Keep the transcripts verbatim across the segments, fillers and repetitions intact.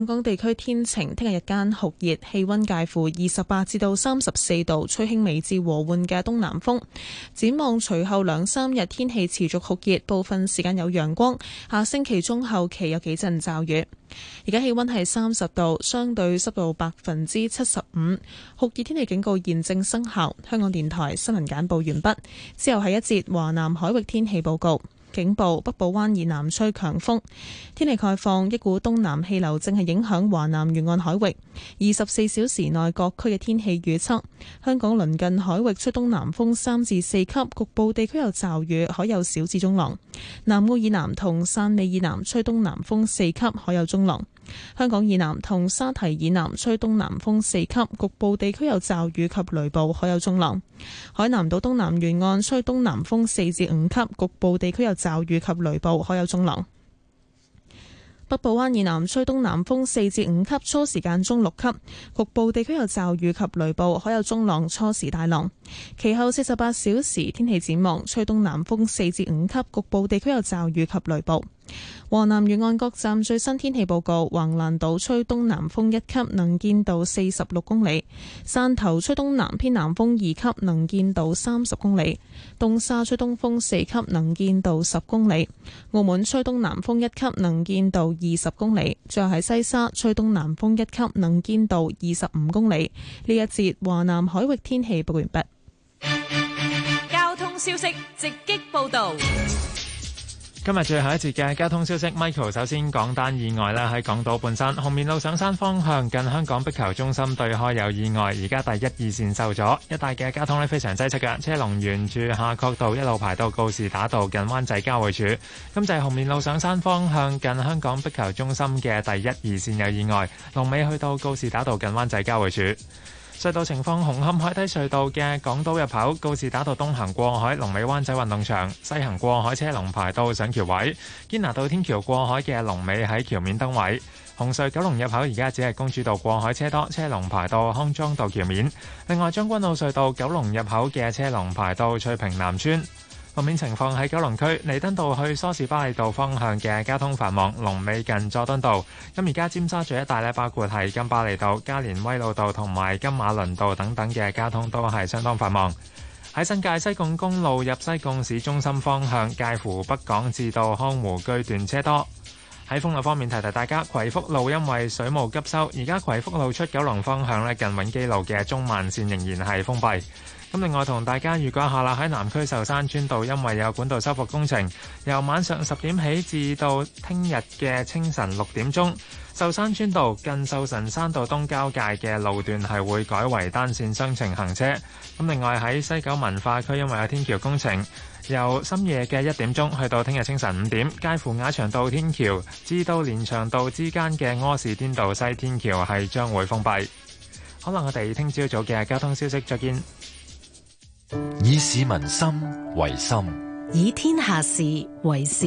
香港地區天晴，聽日日間酷熱，氣溫介乎二十八至到三十四度，吹輕微至和緩嘅東南風。展望隨後兩三日天氣持續酷熱，部分時間有陽光。下星期中後期有幾陣驟雨。而家氣溫係三十度，相對濕度百分之七十五，酷熱天氣警告現正生效。香港電台新聞簡報完畢，之後係一節華南海域天氣報告。警報：北部灣以南吹強風。天氣概況：一股東南氣流正係影響華南沿岸海域。二十四小時內各區嘅天氣預測：香港鄰近海域吹東南風三至四級，局部地區有驟雨，海有小至中浪。南澳以南同汕尾以南吹東南風四級，海有中浪。香港以南同沙堤以南吹東南風四級，局部地區有驟雨及雷暴，海有中浪。海南島東南沿岸吹東南風四至五級，局部地區有驟雨及雷暴，海有中浪。北部灣以南吹東南風四至五級，初時間中六級，局部地區有驟雨及雷暴，海有中浪，初時大浪。其後四十八小時天氣展望，吹東南風四至五級，局部地區有驟雨及雷暴。華南沿岸各站最新天氣報告：橫瀾島吹東南風一級，能見度四十六公里；汕頭吹東南偏南風二級，能見度三十公里；東沙吹東風四級，能見度十公里；澳門吹東南風一級，能見度二十公里；最後喺西沙吹東南風一級，能見度二十五公里。呢一節華南海域天氣報完畢。 交通消息直擊報道。 今日最後一節嘅交通消息 ，Michael 首先講單意外啦，喺港島半山紅棉路上山方向近香港壁球中心對開有意外，而家第一二線受阻，一帶嘅交通呢非常擠塞嘅，車龍沿住夏慤道一路排到告士打道近灣仔交匯處。咁就係紅棉路上山方向近香港壁球中心嘅第一二線有意外，龍尾去到告士打道近灣仔交匯處。隧道情況：紅磡海底隧道嘅港島入口告士打道東行過海，龍尾灣仔運動場；西行過海車龍排到上橋位。堅拿道天橋過海嘅龍尾喺橋面燈位。紅隧九龍入口而家只係公主道過海車多，車龍排到康莊道橋面。另外將軍澳隧道九龍入口嘅車龍排到翠屏南村。路面情況喺九龍區彌敦道去梳士巴利道方向嘅交通繁忙，龍尾近佐敦道。咁而家尖沙咀一帶呢，包括係金巴利道、加連威老道同埋金馬倫道等等嘅交通都係相當繁忙。喺新界西貢公路入西貢市中心方向，介乎北港至到康湖居段車多。喺封路方面提提大家，葵福路因為水務急修，而家葵福路出九龍方向呢，近永基路嘅中慢線仍然係封閉。咁另外同大家預告下啦，喺南區壽山村道因為有管道修復工程，由晚上十點起至到聽日嘅清晨六點鐘，壽山村道近壽神山道東交界嘅路段係會改為單線雙程行車。咁另外喺西九文化區因為有天橋工程，由深夜嘅一點鐘去到聽日清晨五點，介乎雅翔道天橋至到連翔道之間嘅柯士甸道西天橋係將會封閉。可能我哋聽朝早嘅交通消息再見。 以市民心為心， 以天下事為事。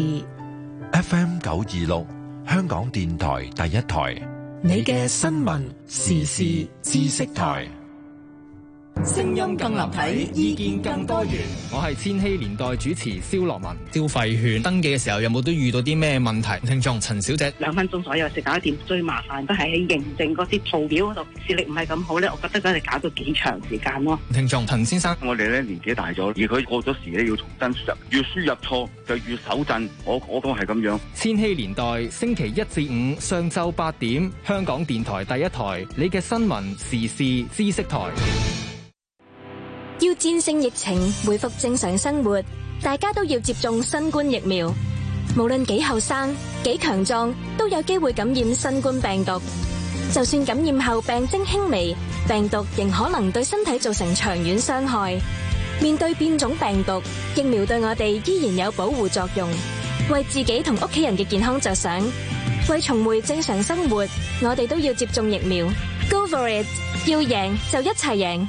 F M 九二六，香港電台第一台， 你嘅新聞時事知識台。 聲音更立體，意見更多元。 我係千禧年代主持蕭樂文。消費券登記嘅時候有冇都遇到啲咩問題？聽眾陳小姐， 兩分鐘左右，食搞掂。最麻煩都係喺認證嗰啲圖表嗰度，視力唔係咁好咧，我覺得真係搞到幾長時間咯。 聽眾陳先生， 我哋咧年紀大咗，而佢過咗時咧要重新輸入，越輸入錯就越手震。我我都係咁樣。 千禧年代星期一至五上晝八點，香港電台第一台，你嘅新聞時事知識台。 要戰勝疫情，恢復正常生活，大家都要接種新冠疫苗。無論幾後生、幾強壯，都有機會感染新冠病毒。就算感染後病徵輕微，病毒仍可能對身體造成長遠傷害。面對變種病毒，疫苗對我哋依然有保護作用。為自己同屋企人嘅健康着想，為重回正常生活，我哋都要接種疫苗。Go for it！ 要贏就一齊贏。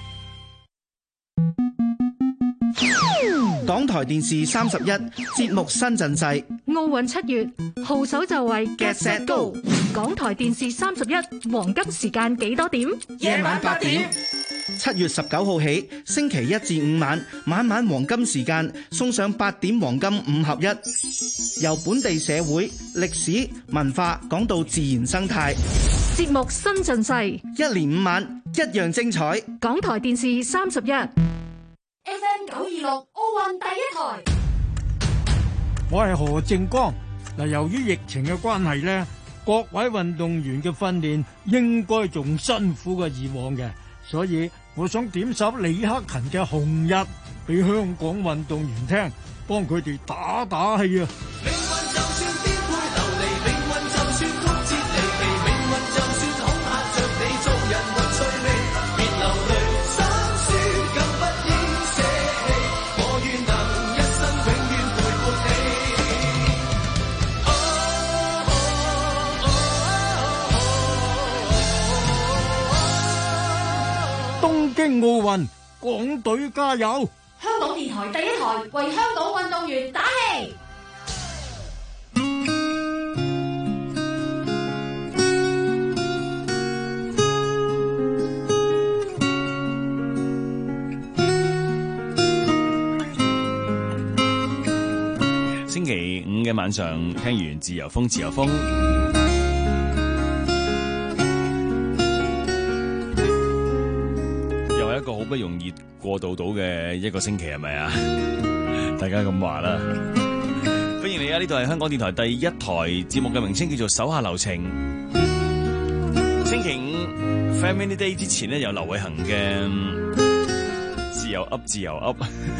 港台電視三十一節目新陣勢， 奧運七月號手就位 Get Set Go。 港台電視三十一黃金時間幾多點？ 夜晚八點。七月十九號起，星期一至五晚晚晚黃金時間送上八點黃金五合一，由本地社會、歷史、文化講到自然生態。 節目新陣勢， 一連五晚一樣精彩。 港台電視三十一 F M 九二六奧運第一台。 我係何正光。嗱，由於疫情嘅關係咧，各位運動員嘅訓練應該仲辛苦過以往嘅，所以我想點首李克勤嘅《紅日》俾香港運動員聽，幫佢哋打打氣啊！京奧運，港隊加油！ 香港電台第一台為香港運動員打氣。 星期五嘅晚上，聽完自由風，自由風。一個好不容易過渡到嘅一個星期係咪啊？大家咁話啦，歡迎你啊！呢度係香港電台第一台節目嘅名稱叫做手下留情。星期五 Family Day 之前咧，有劉偉恒嘅自由噏自由噏。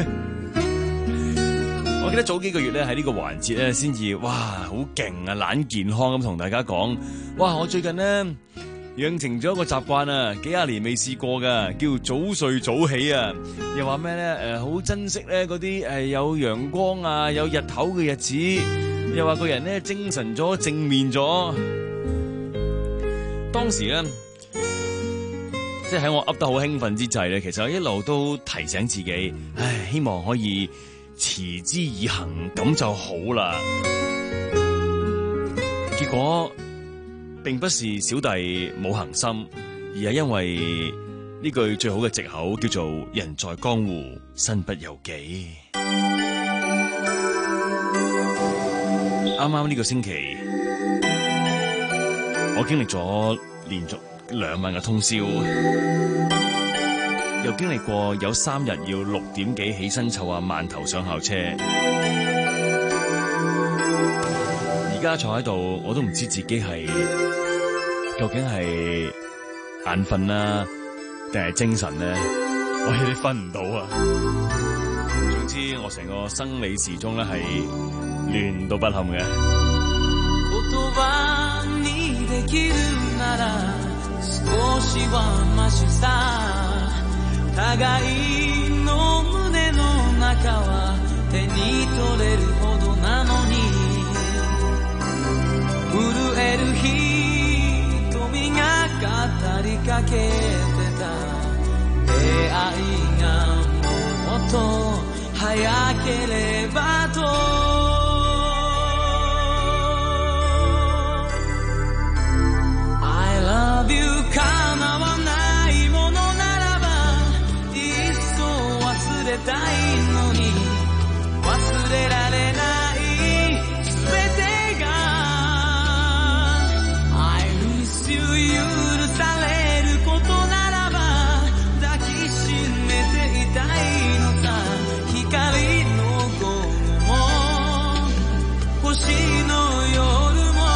我記得早幾個月咧，喺呢個環節咧先至哇好勁啊，懶健康咁同大家講，哇我最近咧養成咗一個習慣啊，幾廿年未試過噶，叫早睡早起啊！又話咩咧？誒、呃，好珍惜咧嗰啲誒有陽光啊、有日頭嘅日子，又話個人咧精神咗、正面咗。當時咧，即係喺我噏得好興奮之際咧，其實我一路都提醒自己，唉，希望可以持之以恆，咁就好啦。結果，並不是小弟冇恒心，而係因為呢句最好嘅藉口叫做人在江湖身不由己。啱啱呢個星期，我經歷咗連續兩晚嘅通宵，又經歷過有三日要六點幾起身湊下饅頭上校車。而家坐喺度，我都唔知自己係究竟係眼瞓啦，定係精神咧？我有啲分唔到啊！總之，我成個生理時鐘咧係亂到不堪嘅。 震える瞳が語りかけてた出会いがもっと早ければと I love you 叶わないものならばいっそ忘れたいのに忘れられない全て許されることならば抱きしめていたいのさ光の午後も星の夜も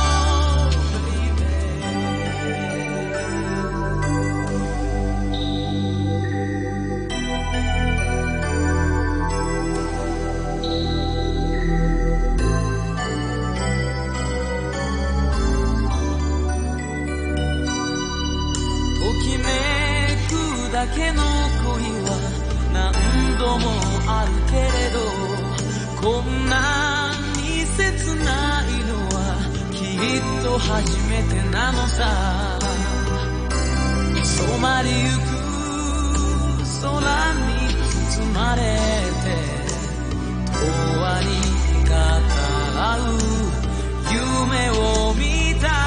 だけの恋は何度もあるけれどこんなに切ないのはきっと初めてなのさ染まりゆく空に包まれて永遠に語らう夢を見た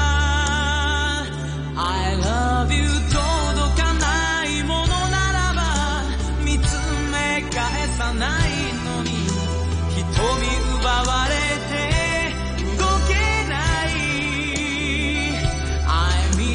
I love you 届かないものならば見つめ返さないのに瞳奪われて動けない I miss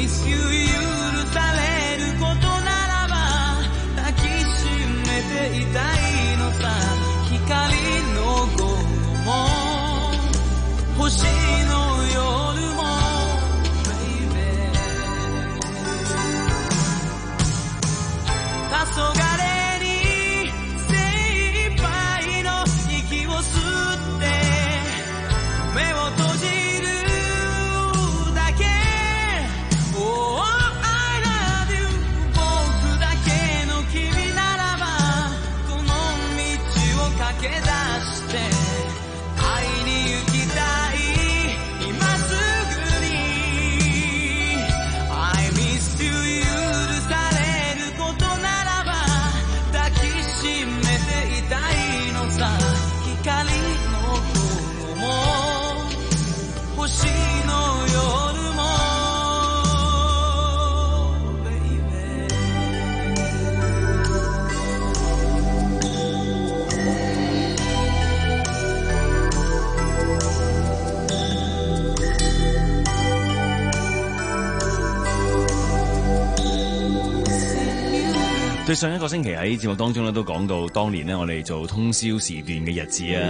對上一個星期喺節目當中咧都講到，當年咧我哋做通宵時段嘅日子啊。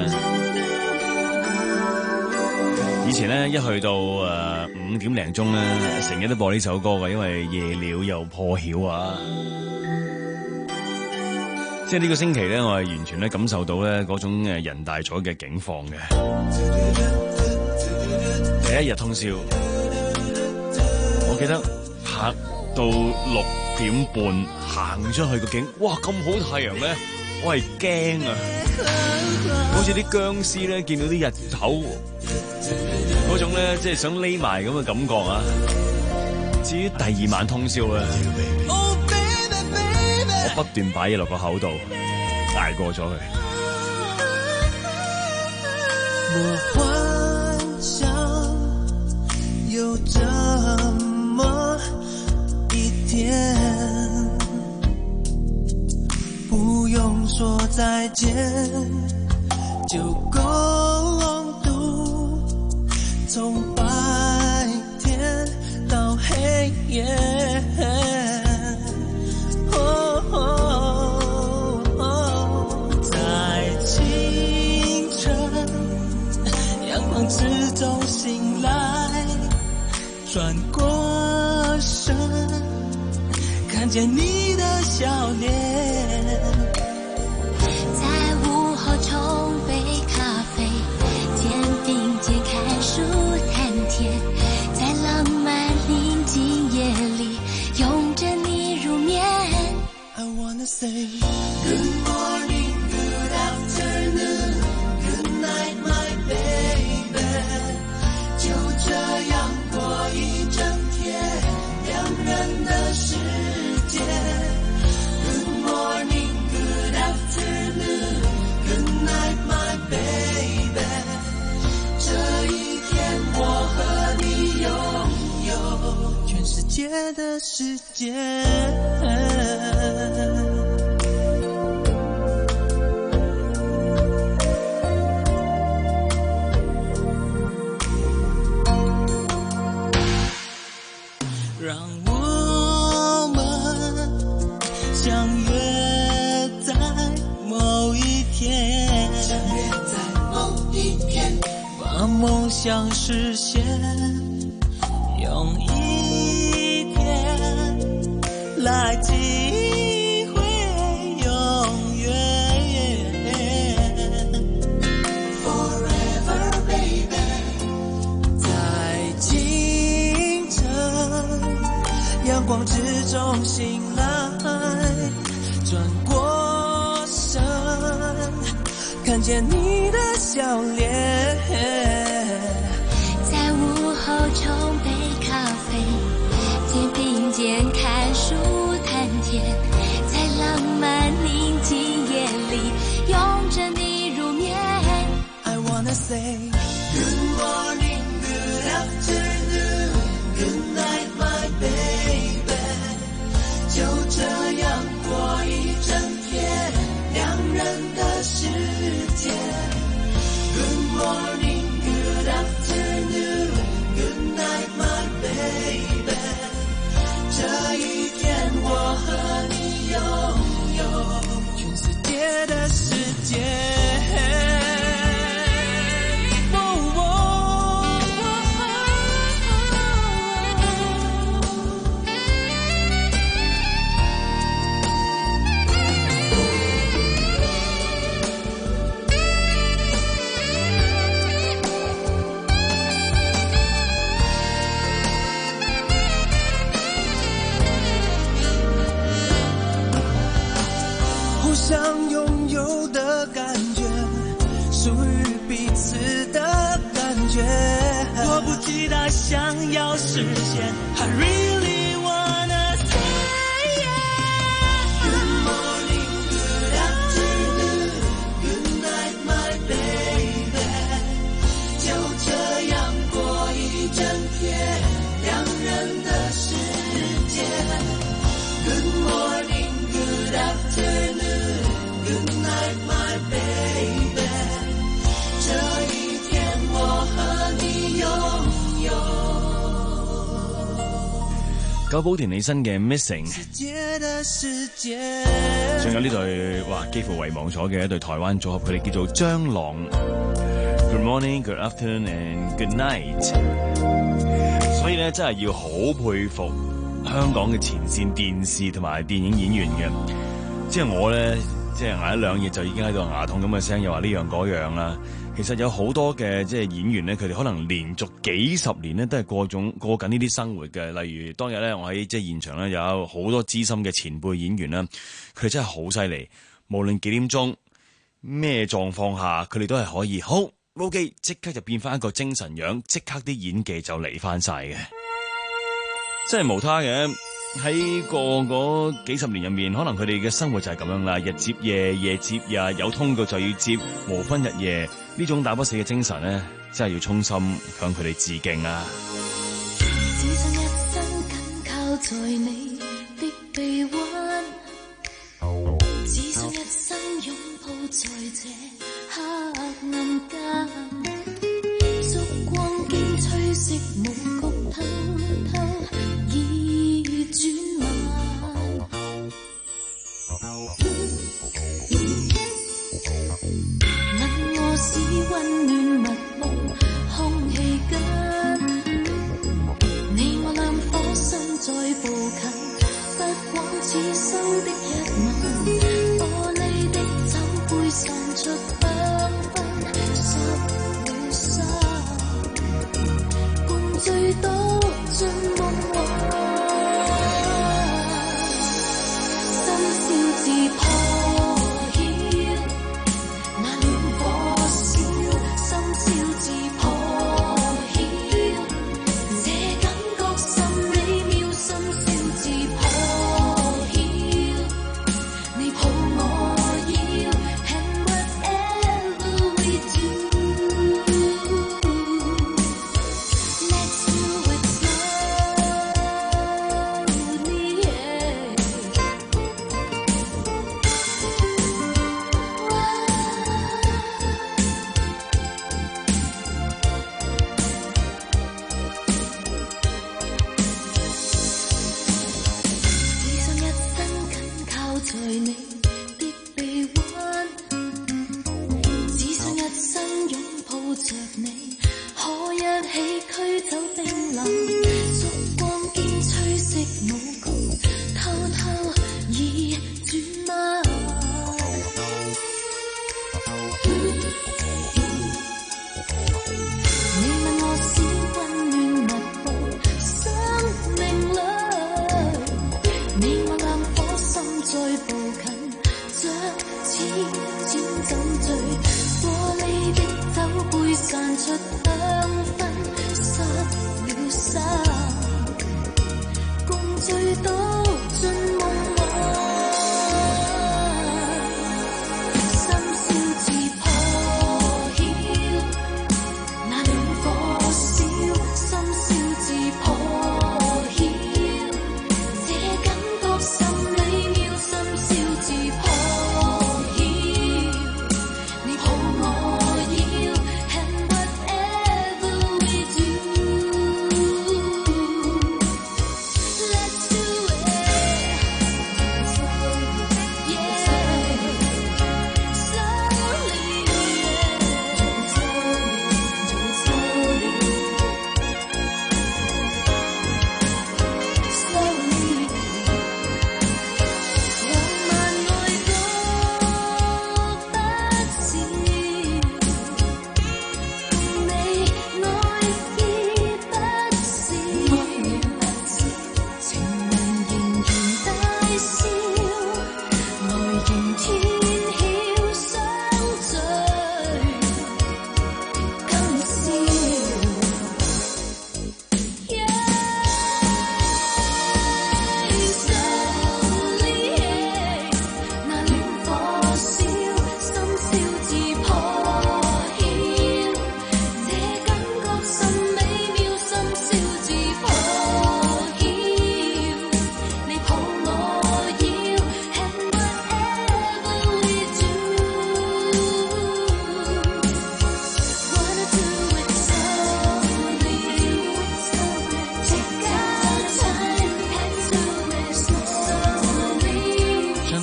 以前咧一去到誒五點零鐘咧，成日都播呢首歌嘅，因為夜了又破曉啊。即係呢個星期咧，我係完全咧感受到咧嗰種誒人大咗嘅境況嘅。第一日通宵，我記得拍到六點半行出去個景，哇咁好太陽咧，我係驚啊！好似啲僵屍咧見到啲日頭嗰種咧，即係想匿埋咁嘅感覺啊！至於第二晚通宵咧，我不斷擺嘢落個口度，大過咗佢。 我幻想有這麼一天，不用說再見，就共度從白天到黑夜。哦哦哦，在清晨陽光之中醒來，轉過身，看見你的笑臉， 在午後沖杯咖啡，肩並肩看書談天，在浪漫寧靜夜裏擁着你入眠。 I wanna say good morning, good afternoon, good night, my baby。 就這樣過一整天，兩人的世界。 Good morning, good afternoon, good night, my baby。 這一天我和你擁有全世界的時間。讓我們相約在某一天，相約在某一天，把夢想實現，用一天來體會永遠。Forever baby， 在清晨陽光之中醒來，轉過身，看見你的笑臉， 在午後沖杯咖啡，肩並肩看書談天，在浪漫寧靜夜裏擁着你入眠。 I wanna say good morning, good afternoon, good night, my baby。 就這樣過一整天，兩人的世界。 Good morning, good afternoon, good night, my baby。 這一天我和你擁有全世界的世界。想擁有的感覺，屬於彼此的感覺，迫不及待想要實現。I really wanna say yeah。 Good morning, good afternoon, good night, my baby。 就這樣過一整天，兩人的世界。 Good morning, good afternoon, good night, my baby。 這一天我和你擁有久保田利伸嘅 Missing， 仲有呢對哇幾乎遺忘咗嘅一對台灣組合，佢哋叫做張朗。Good morning, good afternoon and good night。所以咧真係要好佩服香港嘅前線電視同埋電影演員嘅，即係我咧即係挨一兩日就已經喺度牙痛咁嘅聲，又話呢樣嗰樣啦。其實有好多嘅即係演員咧，佢哋可能連續幾十年咧都係過種過緊呢啲生活嘅。例如當日咧，我喺即係現場咧有好多資深嘅前輩演員啦，佢哋真係好犀利。無論幾點鐘咩狀況下，佢哋都係可以好撈機，即刻就變翻一個精神樣，即刻啲演技就嚟翻晒嘅，真係無他嘅。喺過嗰幾十年入面，可能佢哋嘅生活就係咁樣啦，日接夜，夜接日，有通告就要接，無分日夜。呢種打不死嘅精神咧，真係要衷心向佢哋致敬啊！ 只想一生緊靠在你的臂彎，只想一生擁抱在這黑暗間，燭光經吹熄舞曲，偷偷已轉晚。是溫暖密布空氣間，你我兩顆心再步近，不枉此生的一晚。玻璃的酒杯散出香氛，失了心，共醉到進夢幻，深宵自破。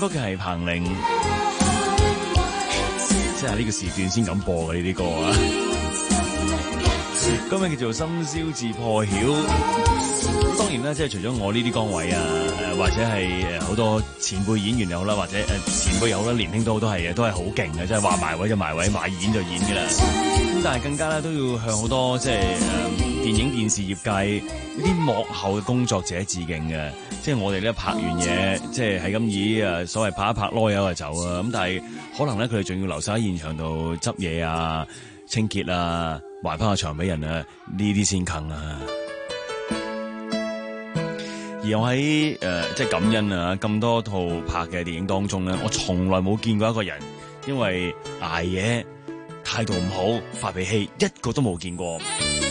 歌嘅係彭羚，即係呢個時段先敢播嘅呢啲歌啊！歌名叫做《深宵至破曉》。當然啦，即係除咗我呢啲崗位啊，或者係誒好多前輩演員又好啦，或者誒前輩又好啦，年輕都好都係嘅，都係好勁嘅，即係話埋位就埋位，買演就演嘅啦。咁但係更加咧都要向好多即係誒電影電視業界呢啲幕後嘅工作者致敬嘅。即係我哋咧拍完嘢，即係係咁以誒所謂拍一拍囉柚就走啊。咁但係可能咧佢哋仲要留晒喺現場度執嘢啊、清潔啊、還翻個場俾人啊，呢啲先坑啊！而我喺誒、呃、即係感恩啊咁多套拍嘅電影當中咧，我從來冇見過一個人因為捱夜態度唔好發脾氣，一個都冇見過。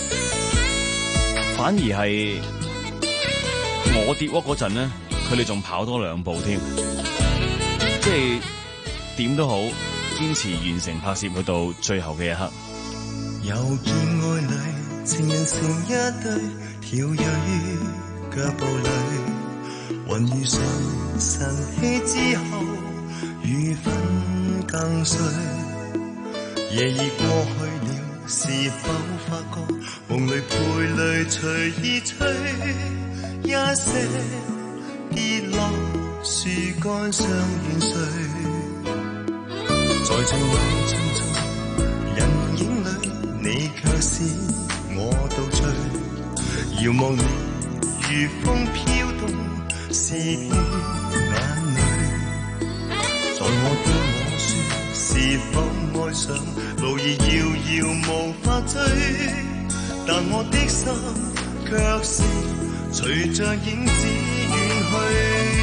反而係我跌窩嗰陣咧，佢哋仲跑多兩步添。即係點都好，堅持完成拍攝去到最後嘅一刻。 又見愛侶情人成一對，跳躍於腳步裏，雲遇上晨曦之後，餘分更碎。夜已過去了，是否發覺夢裏陪淚隨意吹，一些跌落樹幹上遠睡，在情路匆匆人影裏，你卻是我到最，遙望你如風飄動，是血眼淚。在我對我說，是否愛上路兒遙遙無法追，但我的心卻是隨着影子遠去。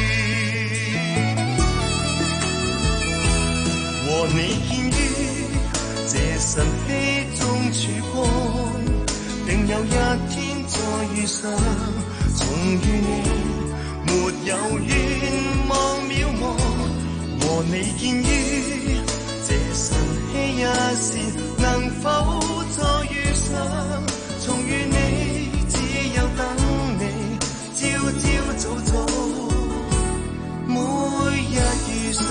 和你見於這晨曦中曙光，定有一天再遇上，重遇你沒有願望渺茫。和你見於這晨曦一線，能否再遇上，重遇你只有等你朝朝早早每日遇上。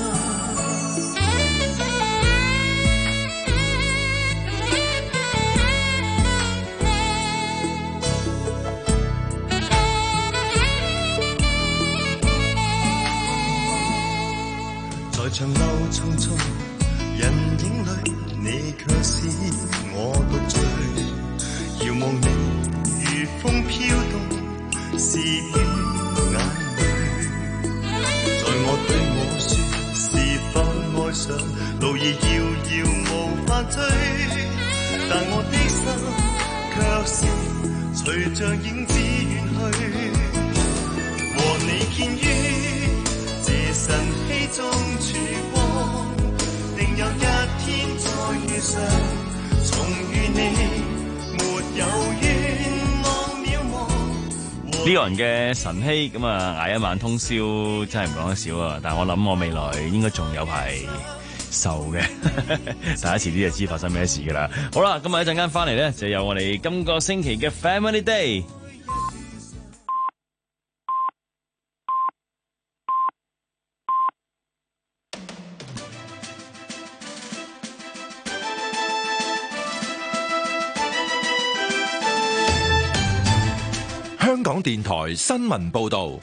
在長路匆匆人影裏，你卻是我獨醉，遙望你如風飄動，是血眼淚。在我對我說，是否愛上路兒遙遙無法追，但我的心卻是隨着影子遠去。和你見於這晨曦中曙光，定有一天再遇上，重遇你沒有願望渺茫。 呢個人嘅晨曦咁啊，捱一晚通宵真係唔講得少啊！但係我諗我未來應該仲有排受嘅，大家遲啲就知發生咩事噶啦。好啦，咁啊一陣間翻嚟咧，就有我哋今個星期嘅 Family Day。 香港電台新聞報道，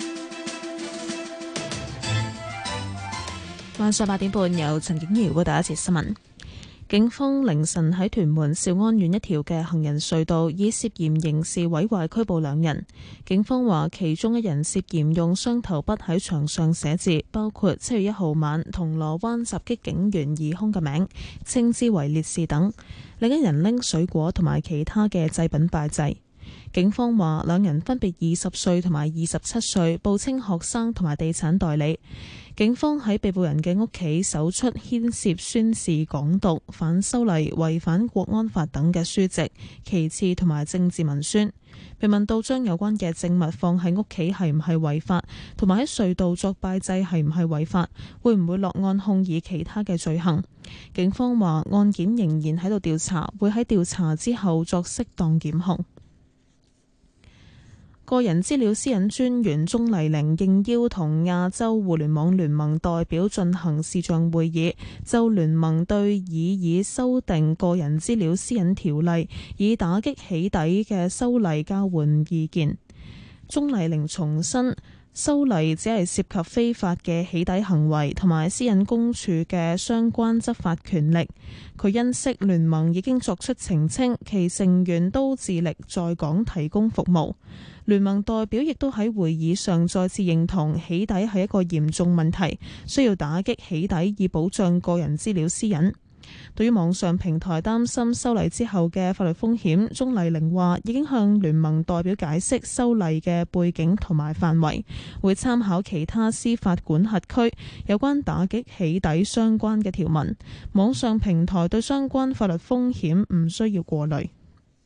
晚上八點半由陳景瑤報道一節新聞。警方凌晨喺屯門兆安苑一條嘅行人隧道以涉嫌刑事毀壞拘捕兩人。警方話其中一人涉嫌用雙頭筆喺牆上寫字，包括七月一號晚銅鑼灣襲擊警員疑兇嘅名，稱之為烈士等。另一人拎水果同埋其他嘅祭品拜祭。警方話兩人分別二十歲同埋二十七歲，報稱學生同埋地產代理。警方喺被捕人嘅屋企搜出牽涉宣示港獨、反修例、違反國安法等嘅書籍、旗幟同埋政治文宣。被問到將有關嘅證物放喺屋企係唔係違法，同埋喺隧道作拜祭係唔係違法，會唔會落案控以其他嘅罪行？警方話案件仍然喺度調查，會喺調查之後作適當檢控。 個人資料私隱專員鍾麗玲應邀同亞洲互聯網聯盟代表進行視像會議，就聯盟對擬議修訂個人資料私隱條例以打擊起底嘅修例交換意見。鍾麗玲重申，修例只係涉及非法嘅起底行為同埋私隱公署嘅相關執法權力。佢欣悉聯盟已經作出澄清，其成員都致力在港提供服務。聯盟代表亦都喺會議上再次認同起底係一個嚴重問題，需要打擊起底以保障個人資料私隱。對於網上平台擔心修例之後嘅法律風險，鍾麗玲話已經向聯盟代表解釋修例嘅背景同埋範圍，會參考其他司法管轄區有關打擊起底相關嘅條文。網上平台對相關法律風險唔需要過慮。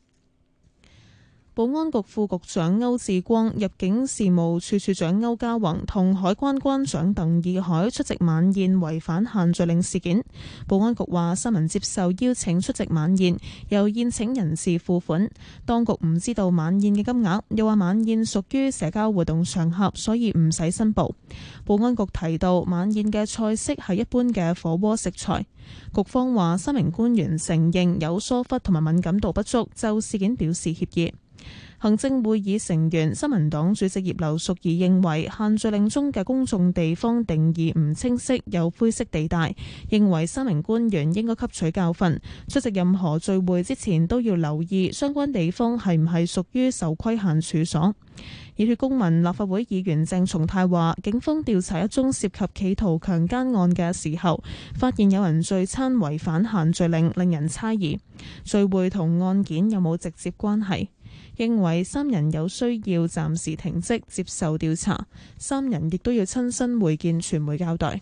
保安局副局長歐志光、入境事務處處長歐家宏同海關關長鄧義海出席晚宴違反限聚令事件。保安局話新聞接受邀請出席晚宴，由宴請人士付款。當局唔知道晚宴嘅金額，又話晚宴屬於社交活動場合，所以唔使申報。保安局提到晚宴嘅菜式係一般嘅火鍋食材。局方話三名官員承認有疏忽同埋敏感度不足，就事件表示歉意。行政會議成員新民黨主席葉劉淑儀認為限聚令中嘅公眾地方定義唔清晰，有灰色地帶，認為三名官員應該吸取教訓，出席任何聚會之前都要留意相關地方係唔係屬於受規限處所。熱血公民立法會議員鄭松泰話，警方調查一宗涉及企圖強姦案嘅時候，發現有人聚餐違反限聚令，令人猜疑聚會同案件有冇直接關係。認為三人有需要暫時停職接受調查，三人亦都要親身會見傳媒交代。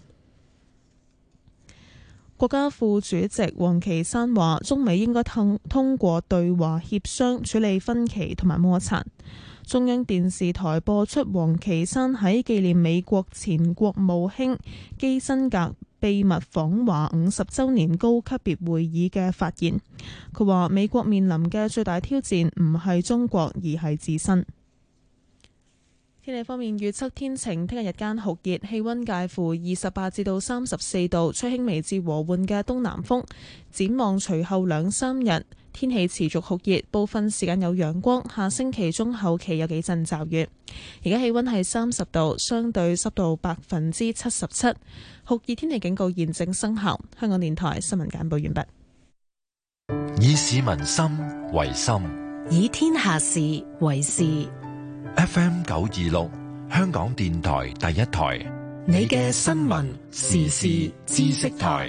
國家副主席王岐山話，中美應該通通過對話協商處理分歧同埋摩擦。中央電視台播出王岐山喺紀念美國前國務卿基辛格秘密訪華五十週年高級別會議嘅發言。佢話美國面臨嘅最大挑戰唔係中國，而係自身。天氣方面預測天晴，聽日日間酷熱，氣溫介乎二十八至到三十四度，吹輕微至和緩嘅東南風。展望隨後兩三日，天氣持續酷熱，部分時間有陽光。下星期中後期有幾陣驟雨。而家氣溫係三十度，相對濕度百分之七十七。酷熱天氣警告現正生效。香港電台新聞簡報完畢。 以市民心為心， 以天下事為事。 F M 九二六，香港電台第一台， 你嘅新聞時事知識台。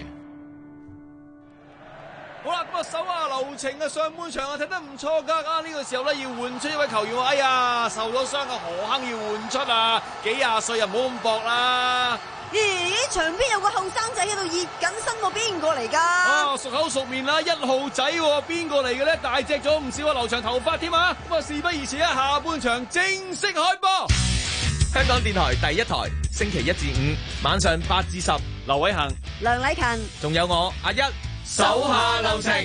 好啦，咁啊手下留情啊，上半場啊踢得唔錯噶，啊呢個時候咧要換出一位球員，哎呀受咗傷嘅何鏗要換出啊，幾廿歲又唔好咁搏啦。 咦，場邊有個後生仔喺度熱緊身喎，邊個嚟噶？ 啊，熟口熟面啦，一號仔喎，邊個嚟嘅咧？大隻咗唔少啊，留長頭髮添啊！咁啊，事不宜遲啊，下半場正式開波。 香港電台第一台，星期一至五晚上八至十，劉偉恒、 梁禮勤， 仲有我阿一，手下留情。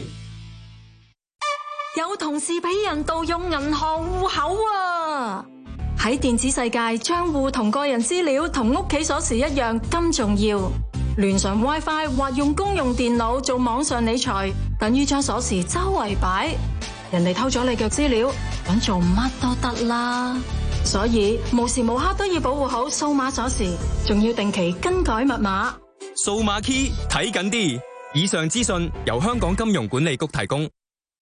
有同事俾人盜用銀行戶口啊！喺電子世界，賬戶同個人資料同屋企鎖匙一樣咁重要。連上 WiFi 或用公用電腦做網上理財，等於將鎖匙周圍擺，人哋偷咗你嘅資料，想做乜都得啦。所以無時無刻都要保護好數碼鎖匙，仲要定期更改密碼。 數碼 key 睇緊啲。以上資訊由香港金融管理局提供。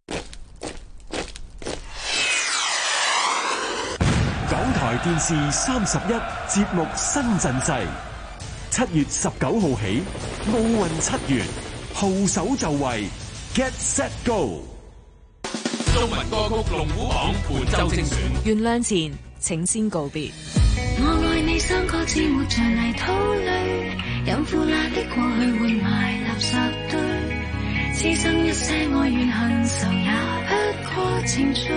港台電視三十一節目新陣勢，七月十九號起，奧運七元，號手就位 ，Get Set Go。 中文歌曲龍虎榜伴奏精選， 原諒前，請先告別。 我愛你三個字活在泥土裏，任腐爛的過去換埋垃圾堆，此生一些愛怨恨仇也不過情緒。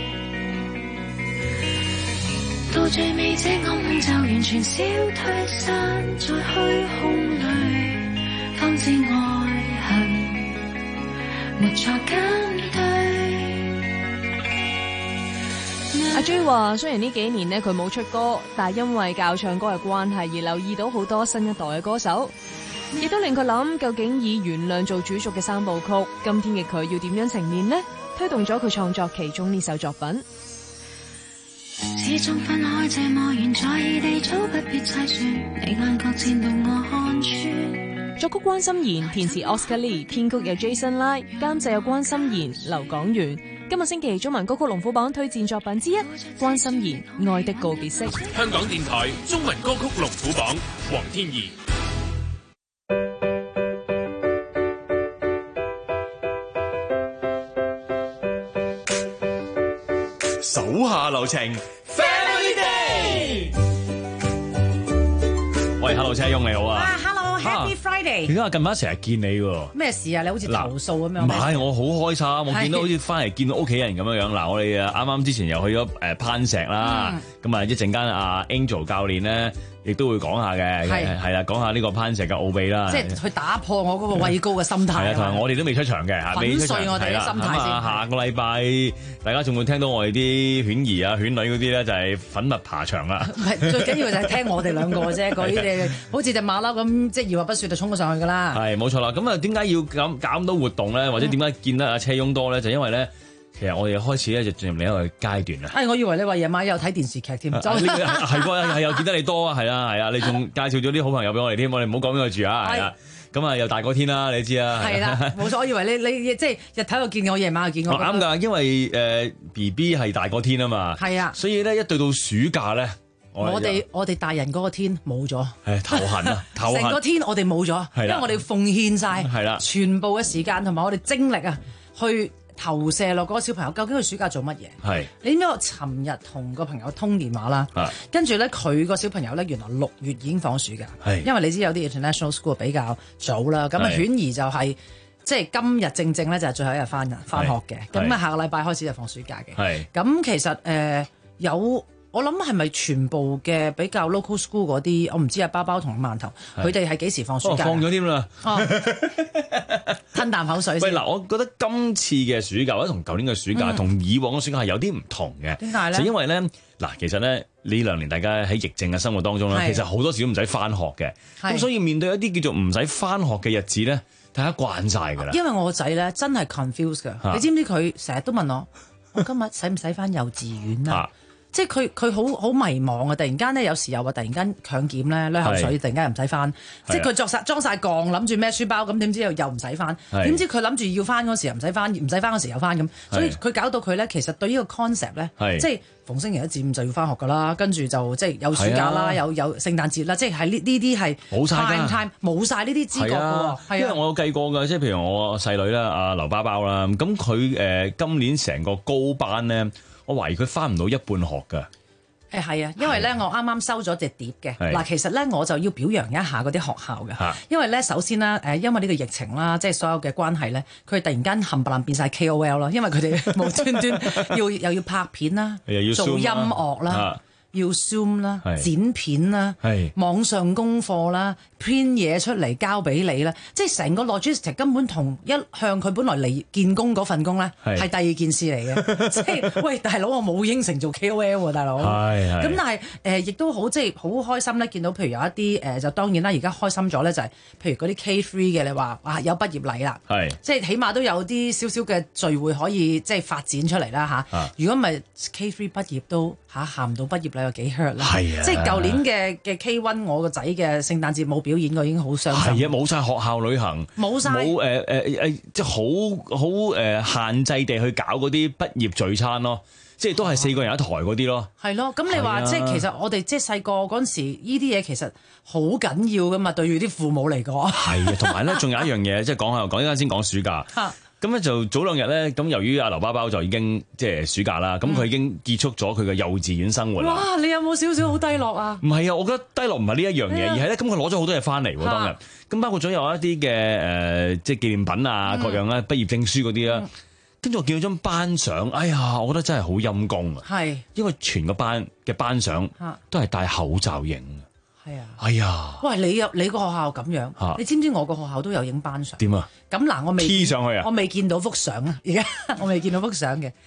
到最尾這暗夢就完全消退，散在虛空裏，方知愛恨沒錯跟對。 阿 J 話：雖然呢幾年呢佢冇出歌，但係因為教唱歌嘅關係而留意到好多新一代嘅歌手，亦都令佢諗究竟以原諒做主軸嘅三部曲，今天嘅佢要點樣呈現呢？推動咗佢創作其中呢首作品。 始終分開這麼遠，在異地早不必猜算，你眼角漸動我看穿。 作曲關心妍，填詞 Oscar Lee， 編曲有 Jason Lai， 監製有關心妍、劉港元。今日星期中文歌曲龍虎榜推薦作品之一，關心妍《愛的告別式》。 香港電台中文歌曲龍虎榜，黃天怡。 手下留情 ，Family Day。 喂 ，Hello， 車翁你好啊。 啊 ，Hello，Happy Friday。 點解近排成日見你喎？ 咩事啊？你好似投訴咁樣。 唔係，我好開心，我見到好似翻嚟見到屋企人咁樣樣。嗱，我哋啊啱啱之前又去咗誒攀石啦，咁啊一陣間阿 Angel 教練咧，亦都會講下嘅，係啦，講下呢個攀石嘅奧秘啦。 即係去打破我嗰個畏高嘅心態。 係啊，同埋我哋都未出場嘅嚇，未出場。粉碎我哋嘅心態先。下個禮拜大家仲會聽到我哋啲犬兒啊、犬女嗰啲咧，就係粉墨爬牆啦。 唔係，最緊要就係聽我哋兩個嘅啫，嗰啲嘢好似隻馬騮咁，即係二話不說就衝咗上去㗎啦。 係冇錯啦。咁啊，點解要咁搞咁多活動咧？或者點解見得阿車翁多咧？就因為咧。其實我哋開始咧就進入另一個階段啦。 哎，我以為你話夜晚有睇電視劇添， 係係係又見得你多啊，係啊係啊，你仲介紹咗啲好朋友俾我哋添，我哋唔好講邊個住啊，係啊。咁啊又大過天啦，你知啊。係啦， 冇錯，我以為你你即係日頭又見我，夜晚又見我。 啱㗎，因為誒 B B 係大過天啊嘛。係啊。所以咧一對到暑假咧， 我哋我哋大人嗰個天冇咗。 係頭痕啊，頭痕。 成個天我哋冇咗，因為我哋奉獻晒係啦，全部嘅時間同埋我哋精力啊去。投射落嗰個小朋友，究竟佢暑假做乜嘢？係你知唔知我尋日同個朋友通電話啦，跟住咧佢個小朋友咧原來六月已經放暑假，因為你知有啲 international school 比較早啦，咁啊犬兒就係、是、即係今日正正咧就係最後一日翻翻學嘅，咁啊下個禮拜開始就放暑假嘅，咁其實誒、呃、有。我諗係咪全部嘅比較 local school 嗰啲，我唔知啊，包包同饅頭，佢哋係幾時放暑假？ 放咗添啦， 吞啖口水先。 喂，嗱，我覺得今次嘅暑假或者同舊年嘅暑假同、嗯、以往嘅暑假係有啲唔同嘅。點解咧？就因為咧，嗱，其實咧呢兩年大家喺疫症嘅生活當中咧，其實好多時都唔使翻學嘅，咁所以面對一啲叫做唔使翻學嘅日子咧，大家慣晒㗎啦。 因為我個仔咧真係 confused 㗎，你知唔知佢成日都問我，我今日使唔使翻幼稚園啊？即係佢佢好好迷茫啊！突然間咧，有時又話突然間強檢咧，濺口水，突然間又唔使翻。即係佢作曬裝曬槓，諗住孭書包，咁點知又又唔使翻？點知佢諗住要翻嗰時又唔使翻，唔使翻嗰時又翻咁。所以佢搞到佢咧，其實對呢個 concept 咧，即係逢星期一至五就要翻學㗎啦。跟住就即係有暑假啦，有有聖誕節啦，即係喺呢呢啲係冇曬 time time 冇曬呢啲知覺㗎喎。係啊， 因為我有計過㗎，即係譬如我細女啦，阿劉包包啦，咁佢誒今年成個高班咧，我懷疑佢翻唔到一半學㗎。 誒係啊，因為咧我啱啱收咗隻碟嘅嗱，其實咧我就要表揚一下嗰啲學校嘅，因為咧首先啦誒，因為呢個疫情啦，即係所有嘅關係咧，佢哋突然間冚唪唥變晒 K O L 啦，因為佢哋無端端要又要拍片啦，做音樂啦。要 Zoom 啦、剪片啦、網上功課啦、編嘢出嚟交俾你啦，即係成個 logistic 根本同一向佢本來嚟見工嗰份工咧係第二件事嚟嘅，即係喂大佬我冇應承做 K O L 喎，大佬。咁但係誒亦都好即係好開心咧，見到譬如有一啲誒、呃、就當然啦，而家開心咗咧就係、是、譬如嗰啲 K 三嘅你話啊有畢業禮啦，即係起碼都有啲少少嘅聚會可以即係發展出嚟啦嚇。如果唔係 K 三畢業都嚇行唔到畢業禮。有幾 hurt 啦，即係舊年嘅嘅 K 一，我個仔嘅聖誕節冇表演，我已經好傷心。係啊，冇晒學校旅行，冇晒冇誒誒誒，即係好好誒限制地去搞嗰啲畢業聚餐咯，即係都係四個人一台嗰啲咯。係咯，咁你話即係其實我哋即係細個嗰陣時，呢啲嘢其實好緊要噶嘛，對住啲父母嚟講。係啊，同埋咧，仲有一樣嘢，即係講下講，依家先講暑假。咁咧就早兩日咧，咁由於阿劉包包就已經即係暑假啦，咁佢、嗯、已經結束咗佢嘅幼稚園生活啦。 哇！你有冇少少好低落啊？ 唔係啊，我覺得低落唔係呢一樣嘢，而係咧咁佢攞咗好多嘢翻嚟喎當日。咁包括咗有一啲嘅誒，即係紀念品啊，各樣啦，畢業證書嗰啲啦。跟住、嗯、我見到張班相，哎呀，我覺得真係好陰功啊！係，因為全個班嘅班相都係戴口罩影。係啊！哎呀！喂，你有你個學校咁樣，啊、你知唔知我個學校都有影班相？點啊？咁嗱，我未 P 上去啊！我未見到幅相啊！而家我未見到幅相嘅。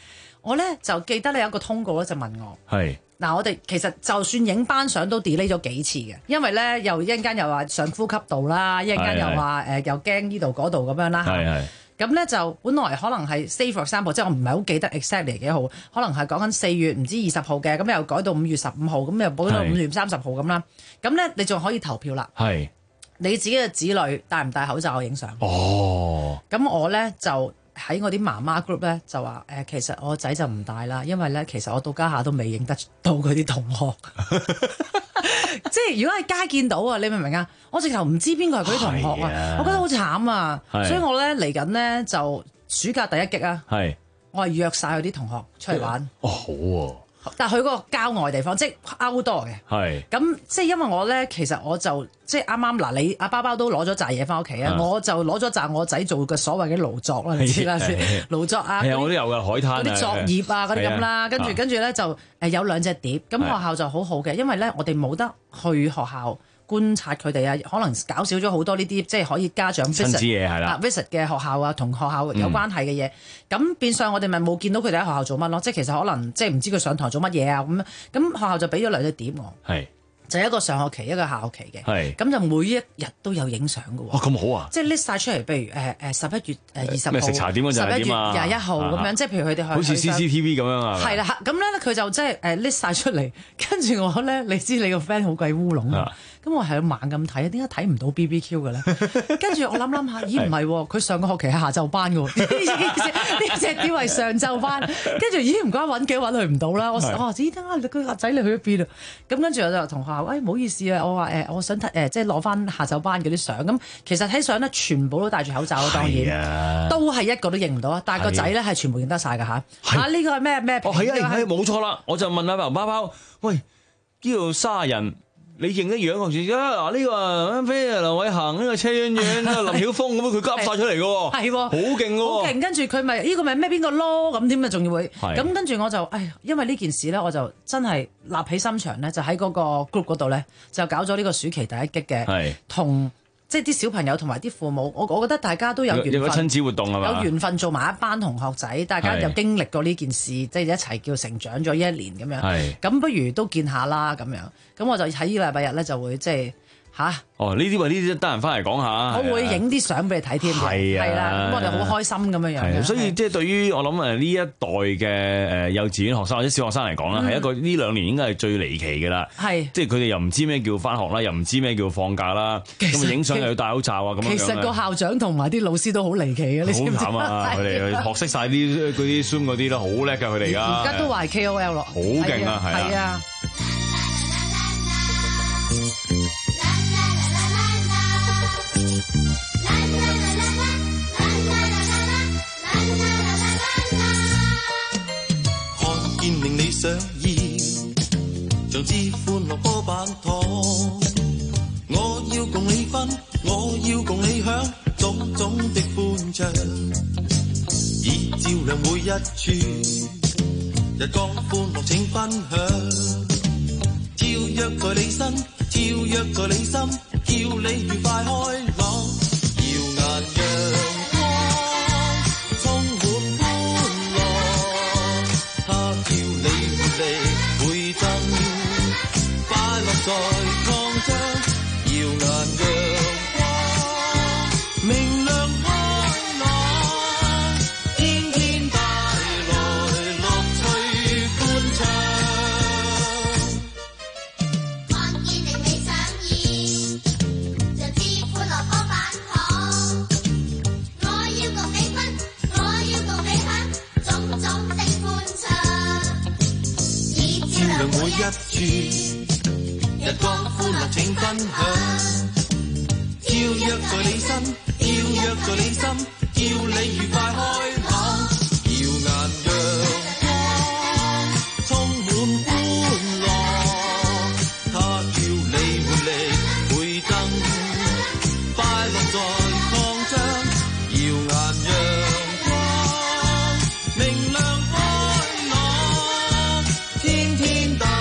我咧就記得你有一個通告咧，就問我係嗱，我哋其實就算影班相都 delay 咗幾次嘅，因為咧又一陣間又話上呼吸道啦，一陣間又話誒、呃、又驚呢度嗰度咁樣啦。 係係。 咁咧就本來可能係 say for example，即係我唔係好記得 exactly 幾號，可能係講緊四月唔知二十號嘅，咁又改到五月十五號，咁又補到五月三十號咁啦。咁咧你仲可以投票啦。係。你自己嘅子女戴唔戴口罩影相？哦。咁我咧就喺我啲媽媽 group 咧就話誒、呃，其實我仔就唔戴啦，因為咧其實我到家下都未認得到佢啲同學。即係如果喺街見到啊，你明唔明啊？我直頭唔知邊個係佢啲同學啊，我覺得好慘啊，所以我咧嚟緊咧就暑假第一擊啊，我係約晒佢啲同學出嚟玩。哦，好喎、啊！但係去嗰個郊外地方，即係 outdoor 嘅。係。咁即係因為我咧，其實我就即係啱啱嗱，你阿包包都攞咗紮嘢翻屋企啊，我就攞咗紮我仔做嘅所謂嘅勞作啦，你知啦先，勞作啊。係啊，我都有㗎，海灘嗰啲作業啊嗰啲咁啦，跟住跟住咧就誒有兩隻碟，咁學校就好好嘅，因為咧我哋冇得去學校觀察佢哋啊，可能搞少咗好多呢啲即係可以家長 visit 嘢係啦 visit 嘅學校啊，同學校有關係嘅嘢，咁、嗯、變相我哋咪冇見到佢哋喺學校做乜咯，即係其實可能即係唔知佢上堂做乜嘢啊咁，咁學校就俾咗兩隻碟我，係就一個上學期一個下學期嘅，係咁就每一日都有影相嘅喎。哇，咁好啊！即係 list 晒出嚟，譬如誒誒十一月誒二十號，食茶點嗰陣係點啊？十一月廿一號咁樣，即係譬如佢哋去好似 C C T V 咁樣啊。係啦，咁咧佢就即係誒 list 晒出嚟，跟住我咧，你知你個 friend 好鬼烏龍啊！咁我係猛咁睇，點解睇唔到 B B Q 嘅咧？跟住我諗諗下，咦唔係喎，佢上個學期係下晝班嘅喎，呢隻點係上晝班？跟住咦唔該揾幾揾佢唔到啦，我我話咦點解佢個仔你去咗邊啊？咁跟住我就同學校，喂唔好意思啊，我話誒我想睇誒即係攞翻下晝班嗰啲相，咁其實睇相咧全部都戴住口罩，當然都係一個都認唔到啊，但係個仔咧係全部認得晒㗎嚇。啊呢個係咩咩？哦係啊係冇錯啦，我就問阿包包，喂呢度卅人。你認得樣個字啊？嗱呢個阿飛啊，劉偉恒呢個車婉婉啊，林曉峰咁佢夾晒出嚟嘅喎，係喎，好勁喎，好勁！跟住佢咪呢個咪咩邊個咯？咁點啊？仲要會咁跟住我就，唉，因為呢件事咧，我就真係立起心腸咧，就喺嗰個 group 嗰度咧，就搞咗呢個暑期第一擊嘅，同即係啲小朋友同埋啲父母，我我覺得大家都有緣分，有個親子活動係嘛？有緣分做埋一班同學仔，大家又經歷過呢件事，即係一齊叫成長咗一年咁樣，咁不如都見下啦咁樣。咁我就喺呢個禮拜日咧就會即係吓。哦，呢啲話呢啲得閒翻嚟講下。我會影啲相俾你睇添。係啊，係啦，咁我哋好開心咁樣樣。所以即係對於我諗誒呢一代嘅誒幼稚園學生或者小學生嚟講啦，係一個呢兩年應該係最離奇嘅啦。係，即係佢哋又唔知咩叫翻學啦，又唔知咩叫放假啦。咁影相又要戴口罩啊，咁樣。其實個校長同埋啲老師都好離奇嘅，你知唔知？好慘啊！佢哋學識晒啲嗰啲 Zoom 嗰啲都好叻㗎，佢哋而家。而家都話係 K O L 咯。好勁啊！係啊。 看見令你想要，像支歡樂波板糖。我要共你分，我要共你享，種種的歡暢，已照亮每一處。日光歡樂請分享，照耀在你身，照耀在你心，叫你愉快開朗，耀眼陽光，充滿歡樂，它叫你活力倍增，快樂在擴張，耀眼陽光，明亮開朗，天天帶來樂趣歡暢。每一處日光歡樂請分享，照耀在你身，照耀在你心，叫你愉快開朗，耀眼陽光，充滿歡樂，它叫你活力倍增，快樂在擴張，耀眼陽光，明亮開朗，天天帶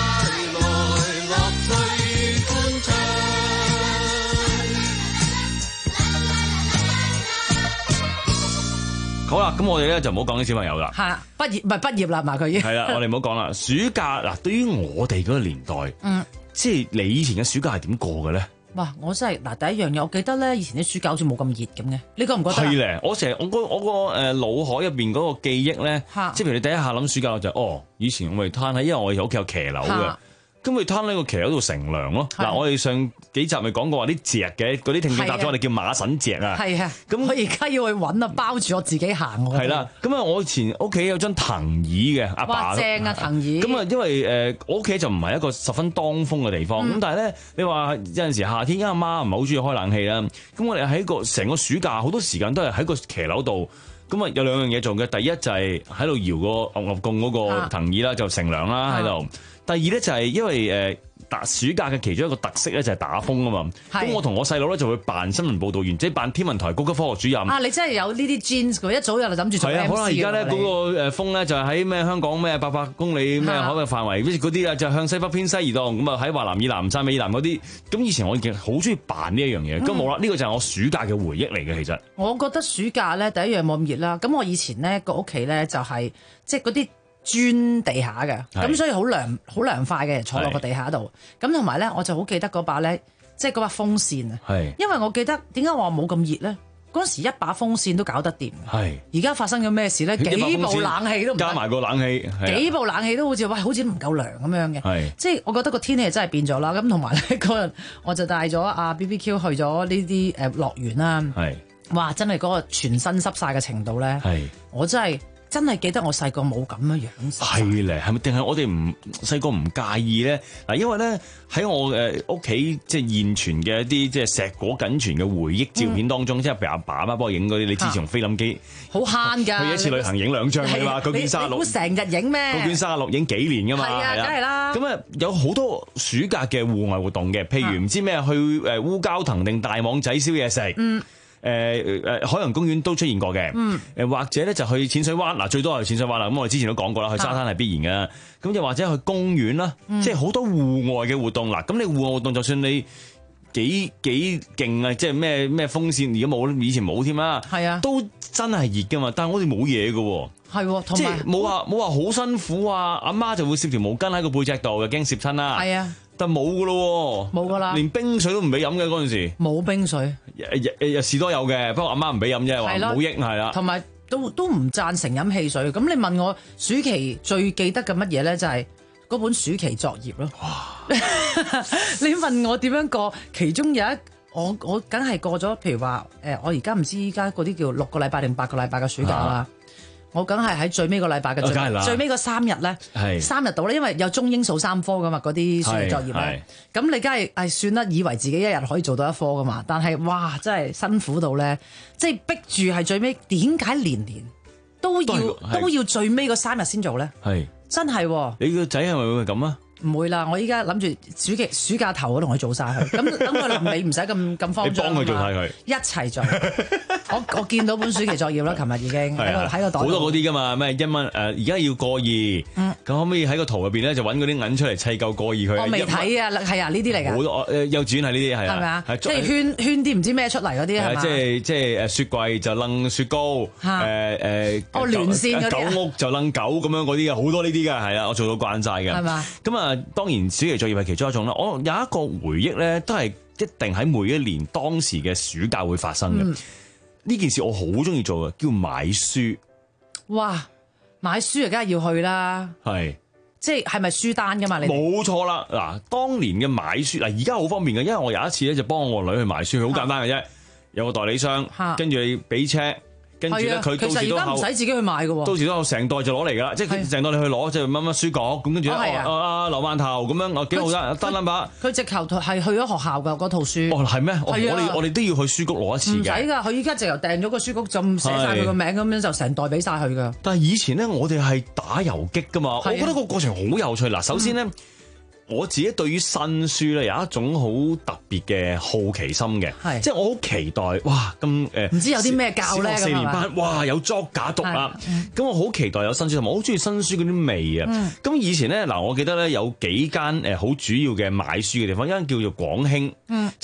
好啦，咁我哋咧就唔好講啲小朋友啦。 係畢業唔係畢業啦嘛，佢已經係啦，我哋唔好講啦。暑假嗱，對於我哋嗰個年代，嗯，即係你以前嘅暑假係點過嘅咧？ 哇！我真係嗱，第一樣嘢，我記得咧，以前啲暑假好似冇咁熱咁嘅，你覺唔覺得？ 係咧，我成日我個我個誒腦海入邊嗰個記憶咧，即係譬如你第一下諗暑假就係、哦，以前我咪攤喺，因為我哋屋企有騎樓嘅。咁咪攤喺個騎樓度乘涼咯。嗱，我哋上幾集咪講過話啲趄嘅嗰啲聽眾答咗我哋叫馬神趄啊。係啊。咁我而家要去揾啊，包住我自己行喎。 係啦。咁啊，我以前屋企有張藤椅嘅，阿爸。 哇！正啊，藤椅。 咁啊，因為誒我屋企就唔係一個十分當風嘅地方。咁、嗯、但係咧，你話有陣時夏天，因為阿媽唔係好中意開冷氣啦。咁我哋喺個成個暑假好多時間都係喺個騎樓度。咁啊，有兩樣嘢做嘅。第一就係喺度搖個牛牛共嗰個藤椅啦，就乘涼啦喺度。第二咧就係因為誒。暑假嘅其中一個特色咧就係打風啊嘛，咁我同我細佬咧就會扮新聞報導員，即係扮天文台高級科學主任。啊， 你真係有呢啲 genes 㗎，一早就諗住做 M C。係啊，好啦，而家咧嗰個誒風咧就喺咩香港咩八百公里咩海嘅範圍，跟住嗰啲啊就向西北偏西移動，咁啊喺華南以南、汕尾以南嗰啲，咁以前我已經好中意扮呢一樣嘢，咁冇啦，呢個就係我暑假嘅回憶嚟嘅。其實我覺得暑假咧第一樣冇咁熱啦，咁我以前咧個屋企咧就係即係嗰啲磚地下嘅，咁所以好涼好涼快嘅，坐落個地下度。咁同埋咧，我就好記得嗰把咧，即係嗰把風扇啊。係，因為我記得點解我話冇咁熱咧？嗰時一把風扇都搞得掂。係，而家發生咗咩事咧？幾部冷氣都唔加埋個冷氣， 幾部冷氣都好似喂，好似唔夠涼咁樣嘅。係，即係我覺得個天氣真係變咗啦。咁同埋咧嗰日，我就帶咗阿 B B Q 去咗呢啲誒樂園啦。係，哇！真係嗰個全身濕晒嘅程度咧，係，我真係。真係記得我細個冇咁嘅樣。 係咧，係咪？定係我哋唔細個唔介意咧？嗱，因為咧喺我誒屋企即係現存嘅一啲即係碩果僅存嘅回憶照片當中，即係譬如阿爸阿媽幫我影嗰啲，你之前用菲林機好慳㗎， 去一次旅行影兩張㗎嘛，嗰卷卅六， 成日影咩？ 嗰卷卅六影幾年㗎嘛？係啊，梗係啦。咁啊，有好多暑假嘅戶外活動嘅，譬如唔知咩去誒烏蛟騰定大網仔燒嘢食。嗯。誒誒海洋公園都出現過嘅，誒、嗯、或者咧就去淺水灣，嗱最多係淺水灣啦。咁我哋之前都講過啦，去沙灘係必然嘅。咁又或者去公園啦，嗯、即係好多戶外嘅活動。嗱，咁你戶外活動就算你幾幾勁啊，即係咩咩風扇而家冇，以前冇添啦，係啊，都真係熱噶嘛。但係我哋冇嘢嘅喎，係，即係冇話冇話好辛苦啊。阿媽就會攝條毛巾喺個背脊度，又驚攝親啦。係啊。但冇噶咯，冇噶啦，連冰水都唔俾飲嘅嗰陣時，冇冰水，日日士多有嘅，不過阿媽唔俾飲啫，話冇益係啦，同埋都都唔贊成飲汽水。咁你問我暑期最記得嘅乜嘢咧，就係嗰本暑期作業咯。哇你問我點樣過？其中有一我我梗係過咗，譬如話誒，我而家唔知依家嗰啲叫六個禮拜定八個禮拜嘅暑假啦。啊我梗係喺最尾個禮拜嘅最最尾嗰三日咧，三日到咧，因為有中英數三科噶嘛，嗰啲暑期作業咧，咁你梗係誒算啦，以為自己一日可以做到一科噶嘛，但係哇，真係辛苦到咧，即係逼住係最尾，點解年年都要都，都要最尾嗰三日先做咧？係真係、啊，你個仔係咪會咁啊？唔會啦，我依家諗住暑期暑假頭嗰度我做晒佢，咁等佢臨尾唔使咁咁慌張。你幫佢做晒佢，一齊做。我我見到本暑期作業啦，琴日已經喺個喺個袋。好多嗰啲噶嘛，咩一蚊誒，而家要過二，咁、嗯、可唔可以喺個圖入邊咧就揾嗰啲銀出嚟砌夠過二佢？我未睇啊，係啊，呢啲嚟㗎。好多誒幼稚園係呢啲係啊，係咪啊？即係圈圈啲唔知咩出嚟嗰啲係嘛？即係即係誒雪櫃就掹雪糕，誒誒哦連線嗰啲，狗屋就掹狗咁樣嗰啲嘅，好多呢啲㗎，係啊，我做到慣晒嘅。係嘛？咁啊，當然暑期作業係其中一種啦。我有一個回憶咧，都係一定喺每一年當時嘅暑假會發生嘅。嗯呢件事我好中意做嘅，叫買書。哇，買書啊，梗係要去啦。係，即係係咪書單噶嘛？你冇錯啦。嗱，當年嘅買書嗱，而家好方便嘅，因為我有一次咧就幫我個女去買書，好簡單嘅啫，有個代理商，跟住你俾車。跟住咧，佢到時都唔使自己去買嘅喎。到時都有成袋就攞嚟㗎啦，即係成袋你去攞，即係乜乜書局咁，跟住啊啊劉萬頭咁樣，我幾好得得 number。佢直頭係去咗學校㗎嗰套書。哦，係咩？我哋我哋都要去書局攞一次嘅。唔使㗎，佢依家直頭訂咗個書局，就寫晒佢個名咁樣，就成袋俾晒佢㗎。但係以前咧，我哋係打遊擊㗎嘛，我覺得個過程好有趣。嗱，首先咧。嗯我自己對於新書咧有一種好特別嘅好奇心嘅，即係我好期待，哇咁誒，唔知有啲咩教咧？四年班，哇有作假讀啦，咁我好期待有新書，同埋我好中意新書嗰啲味啊。咁、嗯、以前咧嗱，我記得咧有幾間誒好主要嘅買書嘅地方，一間叫做廣興，嗯、就喺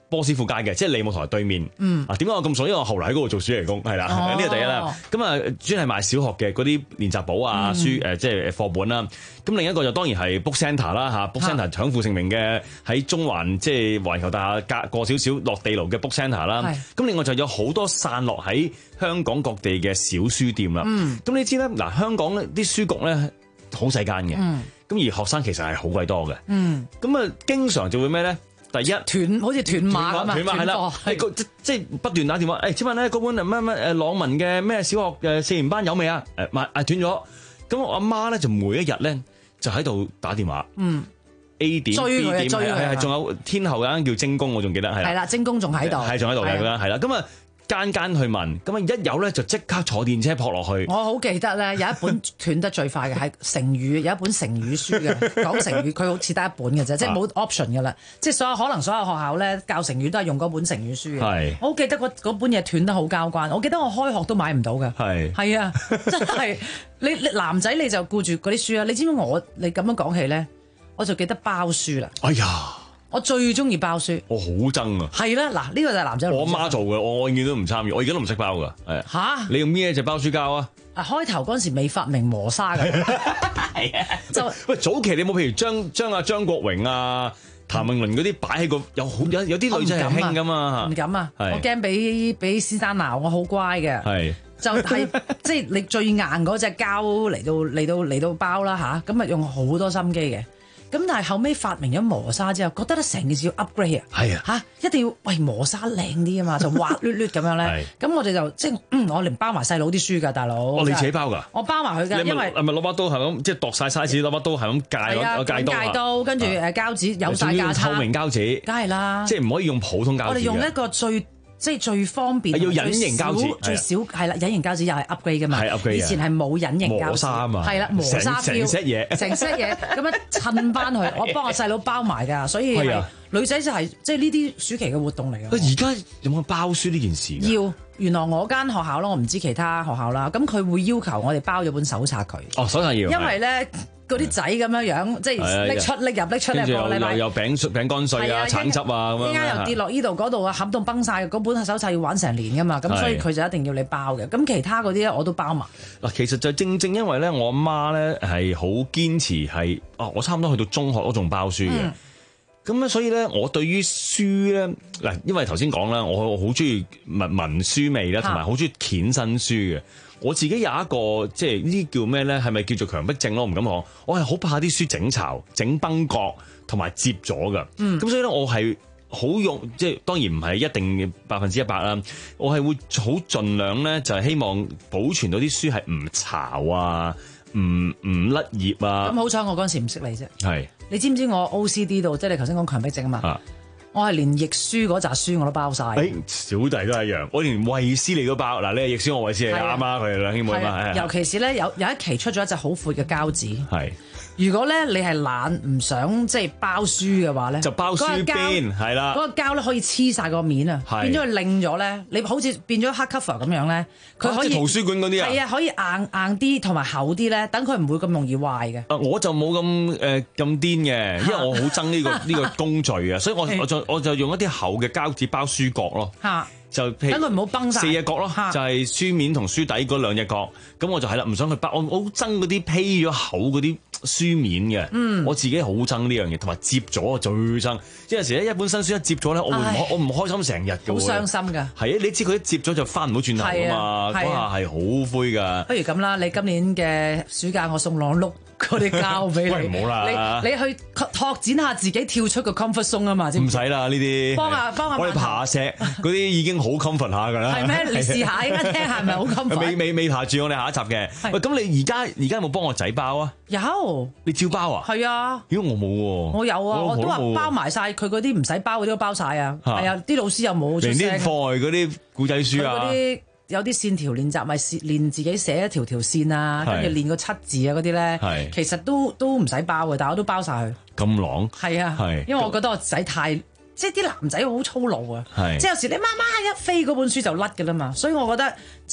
波斯富街嘅，即係利舞台對面。嗯。啊，點解我咁熟？因為我後來喺嗰度做暑期工，係啦，呢個第一啦。咁啊，專係賣小學嘅嗰啲練習簿啊、書誒，即係課本啦。咁另一個就當然係 Book Centre 啦嚇，Book Centre 享負盛名嘅喺中環即係環球大廈隔過少少落地牢嘅 Book Centre 啦。咁另外就有好多散落喺香港各地嘅小書店啦。嗯。咁你知咧，嗱香港咧啲書局咧好細間嘅。嗯。咁而學生其實係好鬼多嘅。嗯。咁啊，經常就會咩咧？第一斷好似斷碼咁啊， 斷碼係啦，係即即係不斷打電話。誒，請問咧嗰本乜乜誒朗文嘅咩小學誒四年班有未啊？誒買誒斷咗。咁我阿媽咧就每一日咧就喺度打電話。嗯。A 點 B 點係係仲有天后有間叫精工，我仲記得係。 係啦，精工仲喺度。 係仲喺度嘅啦，係啦。咁啊。間間去問，咁啊一有咧就即刻坐電車撲落去。 我好記得咧，有一本斷得最快嘅係成語，有一本成語書嘅講成語，佢好似得一本嘅啫，即係冇 option 嘅啦。即係所有可能所有學校咧教成語都係用嗰本成語書嘅。係，我好記得嗰本嘢斷得好交關，我記得我開學都買唔到嘅。係，係啊，真係你你男仔你就顧住嗰啲書啊！你知唔知我你咁樣講起咧，我就記得包書啦。哎呀！我最中意包書， 我好憎啊！係啦，嗱呢個就係男仔。 我阿媽做嘅，我永遠都唔參與，我而家都唔識包噶。係嚇哈，你用咩隻包書膠啊？ 啊，開頭嗰陣時未發明磨砂嘅，係啊，就喂早期你冇譬如將將阿張國榮啊、譚詠麟嗰啲擺喺個有好有有啲女仔係興噶嘛？ 唔敢啊！我驚俾俾先生鬧，我好乖嘅。係就係即係你最硬嗰隻膠嚟到嚟到嚟到包啦吓，咁啊用好多心機嘅。咁但係後尾發明咗磨砂之後，覺得咧成件事要 upgrade 啊！係啊，嚇一定要喂磨砂靚啲啊嘛，就滑捋捋咁樣咧。咁我哋就即係嗯，我連包埋細佬啲書㗎，大佬。 哦，你自己包㗎？ 我包埋佢㗎，因為係咪攞把刀係咁，即係度晒 size，攞把刀係咁戒嗰戒刀戒刀，跟住誒膠紙有晒價差。 透明膠紙， 梗係啦， 即係唔可以用普通膠紙。 我哋用一個最即係最方便， 要隱形膠紙， 最少係啦，隱形膠紙又係 upgrade 㗎嘛。係 upgrade。以前係冇隱形膠紙。磨砂啊嘛。係啦，磨砂成 set 嘢， 成 set 嘢咁樣襯翻去，我幫我細佬包埋㗎，所以女仔就係即係呢啲暑期嘅活動嚟㗎。 而家有冇包書呢件事？ 要，原來我間學校咯，我唔知其他學校啦，咁佢會要求我哋包咗本手冊佢。 哦，手冊要。 因為咧。嗰啲仔咁樣樣，即係拎出拎入拎出一個禮拜， 又餅餅乾碎啊、橙汁啊咁樣， 依家又跌落呢度嗰度啊，冚到崩晒。嗰本手冊要玩成年噶嘛，咁所以佢就一定要你包嘅。咁其他嗰啲咧我都包埋。 嗱，其實就正正因為咧，我阿媽咧係好堅持係，哦，我差唔多去到中學都仲包書嘅。咁咧、嗯，所以咧，我對於書咧，嗱，因為頭先講啦，我好中意文文書味啦，同埋好中意掀新書嘅。我自己有一個即係呢啲叫咩咧？係咪叫做強迫症咯？唔敢講，我係好怕啲書整巢、整崩角同埋摺咗㗎。咁、嗯、所以咧，我係好用，即係當然唔係一定百分之一百啦。我係會好盡量咧，就係希望保存到啲書係唔巢啊，唔唔甩頁啊。 咁好彩我嗰陣時唔識你啫。係是你知唔知我 O C D 度？即係你頭先講強迫症啊嘛。啊我係連譯書嗰扎書我都包晒。誒、 欸，小弟都係一樣，我連衛斯理都包。嗱，你係譯書，我衛斯理啱啊，佢哋兩兄妹嘛。 啊、尤其是咧，有有一期出咗一隻好闊嘅膠紙。係。如果咧你係懶唔想即係包書嘅話咧， 就包書邊係啦。 嗰個膠咧可以黐晒個面啊，變咗佢擰咗咧，你好似變咗黑 cover 咁樣咧，佢可以、 啊、即係圖書館嗰啲啊， 係啊，可以硬硬啲同埋厚啲咧，等佢唔會咁容易壞嘅。 啊，我就冇咁誒咁癲嘅，因為我好憎呢個呢個工序啊，所以我我就我就用一啲厚嘅膠紙包書角咯。嚇！就等佢唔好崩晒四隻角咯，就係書面同書底嗰兩隻角。咁我就係啦，唔想去包。我好憎嗰啲披咗厚嗰啲書面嘅。嗯，我自己好憎呢樣嘢，同埋摺咗我最憎。有陣時咧，一本新書一摺咗咧，我唔開，我唔開心成日嘅。 好傷心㗎。係啊，你知佢一摺咗就翻唔到轉頭㗎嘛，嗰下係好灰㗎。 不如咁啦，你今年嘅暑假我送朗碌嗰啲膠俾你。 唔好啦， 你你去拓展下自己，跳出個 comfort zone 啊嘛， 唔使啦呢啲。幫下幫下。我哋爬石嗰啲已經好 comfort 下㗎啦。 係咩？你試下，依家聽下係咪好 comfort？ 未未未爬住我哋下一集嘅。喂，咁你而家而家有冇幫我仔包啊？ 有。你照包啊？ 係啊。 如果我冇喎。 我有啊，我都話包埋晒佢嗰啲唔使包嗰啲都包晒啊。係啊，啲老師又冇出聲。 連啲課外嗰啲古仔書啊。 嗰啲有啲線條練習，咪練自己寫一條條線啊，跟住練個七字啊嗰啲咧。其實都都唔使包嘅，但我都包晒佢。 咁狼？係啊。係。因為我覺得我仔太即係啲男仔好粗魯啊。係。即係有時你媽媽一飛嗰本書就甩㗎啦嘛，所以我覺得即係。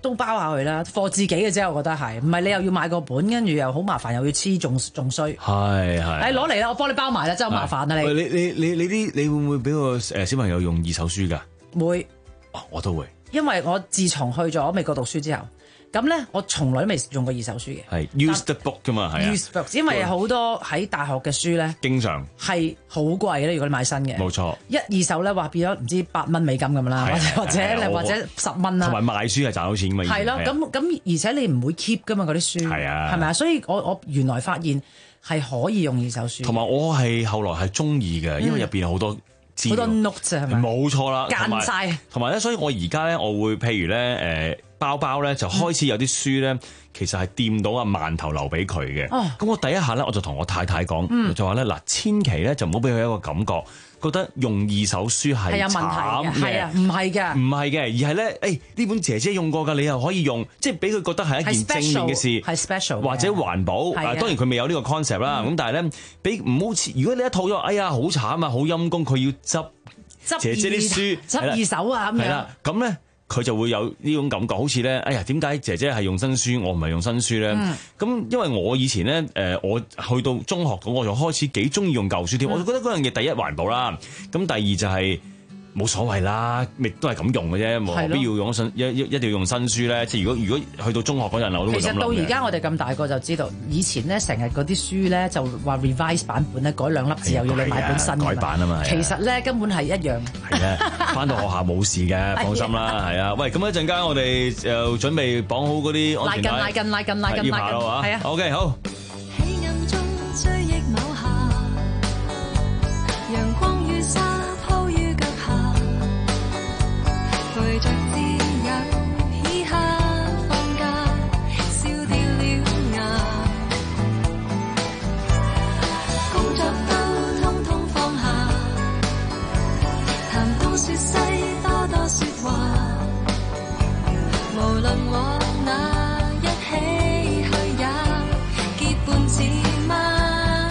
都包下佢啦，貨自己嘅啫，我覺得係，唔係你又要買個本，跟住又好麻煩，又要黐，仲仲衰。 係係。 誒攞嚟啦，我幫你包埋啦，真係好麻煩啊你。 喂，你你你你啲，你會唔會俾個誒小朋友用二手書㗎？ 會。 哦，我都會。 因為我自從去咗美國讀書之後。咁咧，我從來都未用過二手書嘅。 係 used book 㗎嘛，係啊。 used book， 因為好多喺大學嘅書咧， 經常係好貴嘅。如果你買新嘅， 冇錯。 一二手咧話變咗唔知八蚊美金咁啦，或者或者或者十蚊啦。 同埋賣書係賺到錢㗎嘛。 係咯，咁咁而且你唔會 keep 㗎嘛嗰啲書。係啊。係咪啊？所以我我原來發現係可以用二手書。 同埋我係後來係中意嘅，因為入邊有好多。 好多 note 啫係咪？ 冇錯啦， 間晒。 同埋咧，所以我而家咧，我會譬如咧，誒、呃、包包咧就開始有啲書咧，其實係掂到阿饅頭留俾佢嘅。哦，咁我第一下咧，我就同我太太講，嗯、就話咧嗱，千祈咧就唔好俾佢一個感覺，覺得用二手書係有問題嘅，係啊，唔係嘅， 唔係嘅，而係咧，誒呢本姐姐用過㗎，你又可以用，即係俾佢覺得係一件正面嘅事， 係 special， 或者環保。啊，當然佢未有呢個 concept 啦，咁、嗯、但係咧，俾唔好似如果你一套咗，哎呀好慘啊，好陰公，佢要執。姐姐啲書執二手啊咁樣，係啦，咁咧佢就會有呢種感覺，好似咧，哎呀，點解姐姐係用新書，我唔係用新書咧？咁、嗯、因為我以前咧，誒，我去到中學咁，我就開始幾中意用舊書添，嗯、我就覺得嗰樣嘢第一環保啦，咁第二就係、是。冇所謂啦，亦都係咁用嘅啫，冇必要用新一一一定要用新書咧。即係如果如果去到中學嗰陣，我都會咁諗嘅。其實到而家我哋咁大個就知道，以前咧成日嗰啲書咧就話 revise 版本咧改兩粒字又要你買本新嘅改版啊嘛。 其實咧根本係一樣。 係啊，翻到學校冇事嘅，放心啦，係啊。喂，咁一陣間我哋就準備綁好嗰啲安全帶。 拉筋拉筋拉筋拉筋拉筋。係啊。 OK， 好。 陪着自由嘻哈放假，燒掉了牙，工作都通通放下，談東說西多多說話，無論往哪一起去也結伴似嗎？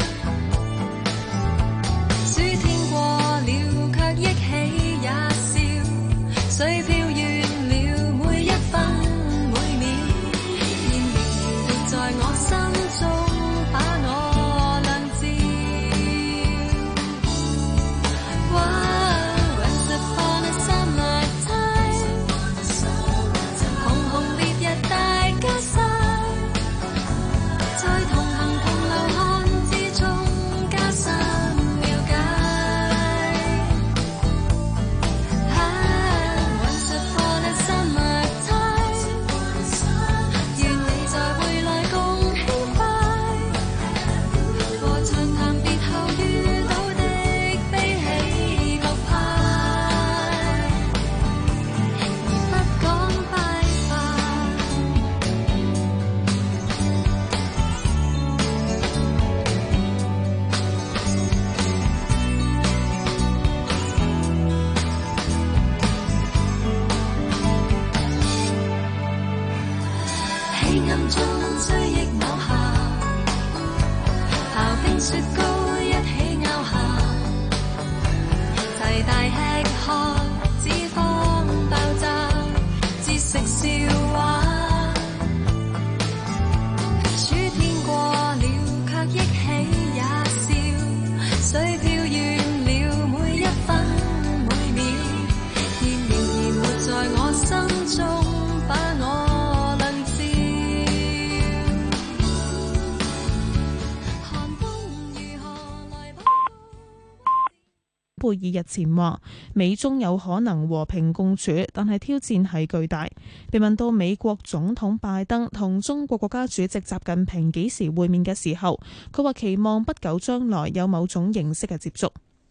暑天過了卻憶起也笑，水漂遠了每一分每秒，現仍活在我心中，把我亮照。Once upon a summer time， 紅紅烈日大家晒，在同行同流汗之中加深了解。雪糕一起咬下，齊大吃喝，脂肪爆炸，節食笑話。暑天過了，卻憶起也笑，水漂遠了每一分每秒，現仍然活在我心中，把我亮照。 貝爾日前話美中有可能和平共處，但係挑戰係巨大。被問到美國總統拜登同中國國家主席習近平幾時會面嘅時候，佢話期望不久將來有某種形式嘅接觸。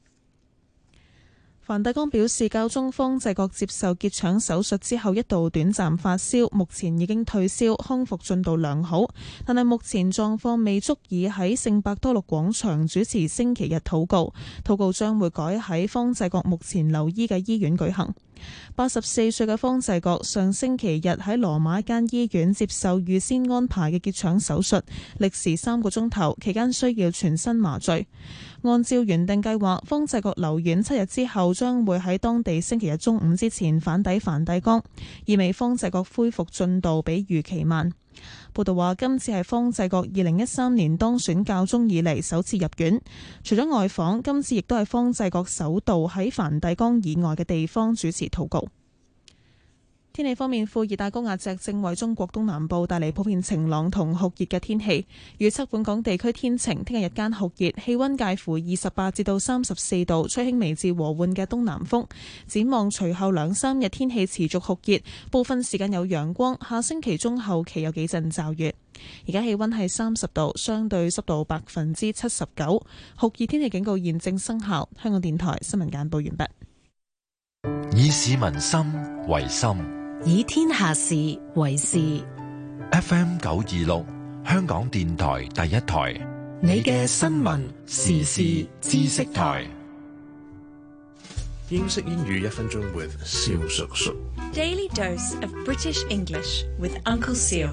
梵蒂岡表示，教宗方濟各接受結腸手術之後一度短暫發燒，目前已經退燒，康復進度良好，但係目前狀況未足以喺聖伯多祿廣場主持星期日禱告，禱告將會改喺方濟各目前留醫嘅醫院舉行。 八十四歲嘅方濟各上星期日喺羅馬一間醫院接受預先安排嘅結腸手術，歷時三個鐘頭，期間需要全身麻醉。按照原定計劃，方濟各留院七日之後，將會喺當地星期日中午之前返抵梵蒂岡，意味方濟各恢復進度比預期慢。報道話，今次係方濟各二零一三年當選教宗以嚟首次入院。除咗外訪，今次亦都係方濟各首度喺梵蒂岡以外嘅地方主持禱告。天氣方面，副熱帶高壓脊正為中國東南部帶嚟普遍晴朗同酷熱嘅天氣。預測本港地區天晴，聽日日間酷熱，氣溫介乎二十八至到三十四度，吹輕微至和緩嘅東南風。展望隨後兩三日天氣持續酷熱，部分時間有陽光。下星期中後期有幾陣驟雨。而家氣溫係三十度，相對濕度百分之七十九，酷熱天氣警告現正生效。香港電台新聞簡報完畢。 以市民心為心， 以天下事為事。 F M 九二六，香港電台第一台， 你嘅新聞時事知識台。 英式英語一分鐘 with 蕭叔叔。 Daily dose of British English with Uncle Seal。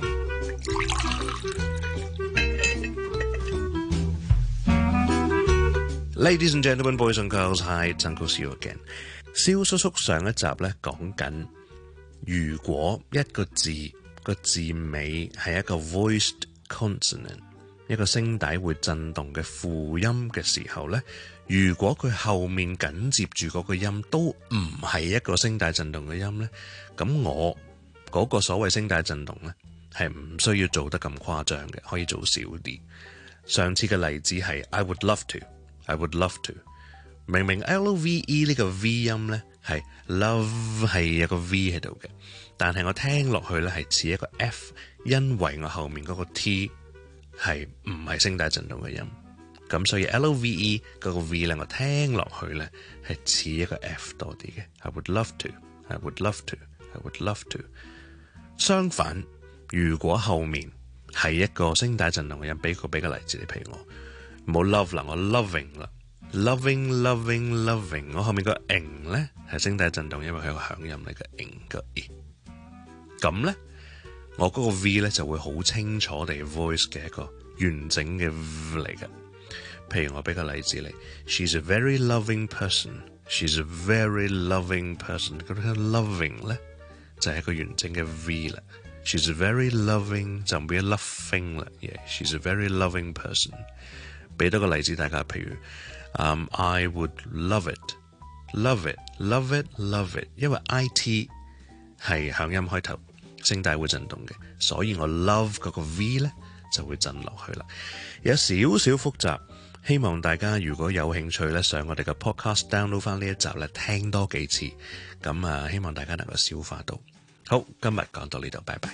Ladies and gentlemen, boys and girls, hi, it's Uncle Seal again。蕭叔叔上一集咧講緊，如果一個字個字尾係一個 voiced consonant， 一個聲帶會震動嘅輔音嘅時候咧，如果佢後面緊接住嗰個音都唔係一個聲帶震動嘅音咧，咁我嗰個所謂聲帶震動咧係唔需要做得咁誇張嘅，可以做少啲。上次嘅例子係 I would love to, I would love to。明明 L V E 呢個 V 音咧係 love 係有個 V 喺度嘅，但係我聽落去咧係似一個 F， 因為我後面嗰個 T 係唔係聲帶震動嘅音，咁所以 L V E 嗰個 V 咧我聽落去咧係似一個 F 多啲嘅。I would love to, I would love to, I would love to。相反，如果後面係一個聲帶震動嘅音，俾個俾個例子你，譬如我冇 love 啦，我 loving 啦。Loving, loving, loving， 我後面個 ing 咧係聲帶震動，因為佢係個響音嚟嘅 ing 個 e。咁咧，我嗰個 V 咧就會好清楚地 voice 嘅一個完整嘅 V 嚟嘅。譬如我俾個例子你 ，She's a very loving person. She's a very loving person。咁呢個 loving 咧就係一個完整嘅 V 啦。She's a very loving 就唔變 loving 啦。Yeah, she's a very loving person。俾多個例子大家，譬如。Um, I would love it, love it, love it, love it。因為 I T 係響音開頭，聲帶會震動嘅，所以我 love 嗰個 V 咧就會震落去啦。有少少複雜，希望大家如果有興趣咧，上我哋嘅 podcast download 翻呢一集咧，聽多幾次，咁啊，希望大家能夠消化到。好，今日講到呢度，拜拜。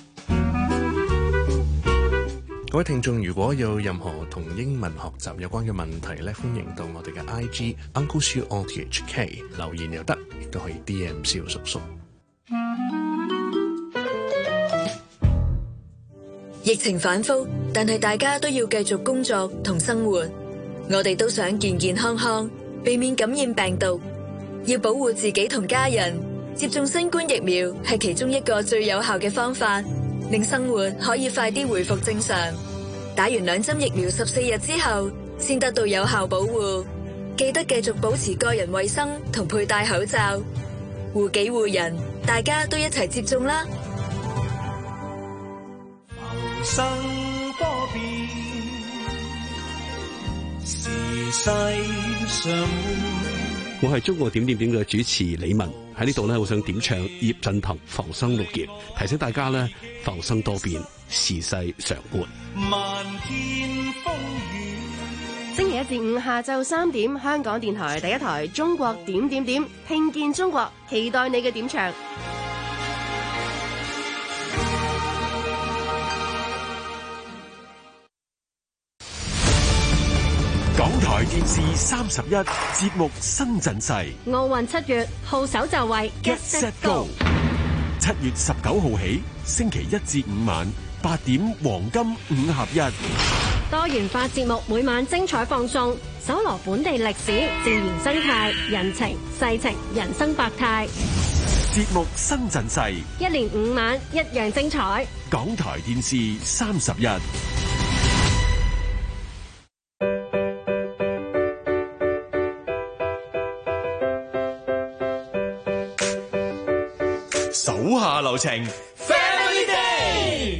各位聽眾，如果有任何同英文學習有關嘅問題咧，歡迎到我哋嘅 I G Uncle Siu O T H K 留言又得，亦都可以 D M 蕭叔叔。 疫情反覆，但係大家都要繼續工作同生活，我哋都想健健康康，避免感染病毒，要保護自己同家人。接種新冠疫苗係其中一個最有效嘅方法，令生活可以快啲回復正常。打完兩針疫苗十四日之後，先得到有效保護。記得繼續保持個人衛生同佩戴口罩，護己護人，大家都一齊接種啦！ 浮生多變，時勢常我係中國點點點嘅主持李文，喺呢度咧，我想點唱葉振棠《浮生六葉》，提醒大家咧，浮生多變，時勢常換。 漫天風雨。 星期一至五下晝三點，香港電台第一台《中國點點點》，聽見中國，期待你嘅點唱。 港台電視三十一節目新陣勢， 奧運七月號手就位 Get Set Go。七月十九號起，星期一至五晚八點黃金五合一， 多元化節目每晚精彩放送，搜羅本地歷史、自然生態、人情世情、人生百態。 節目新陣勢， 一連五晚一樣精彩。 港台電視三十一。 手下留情 ，Family Day。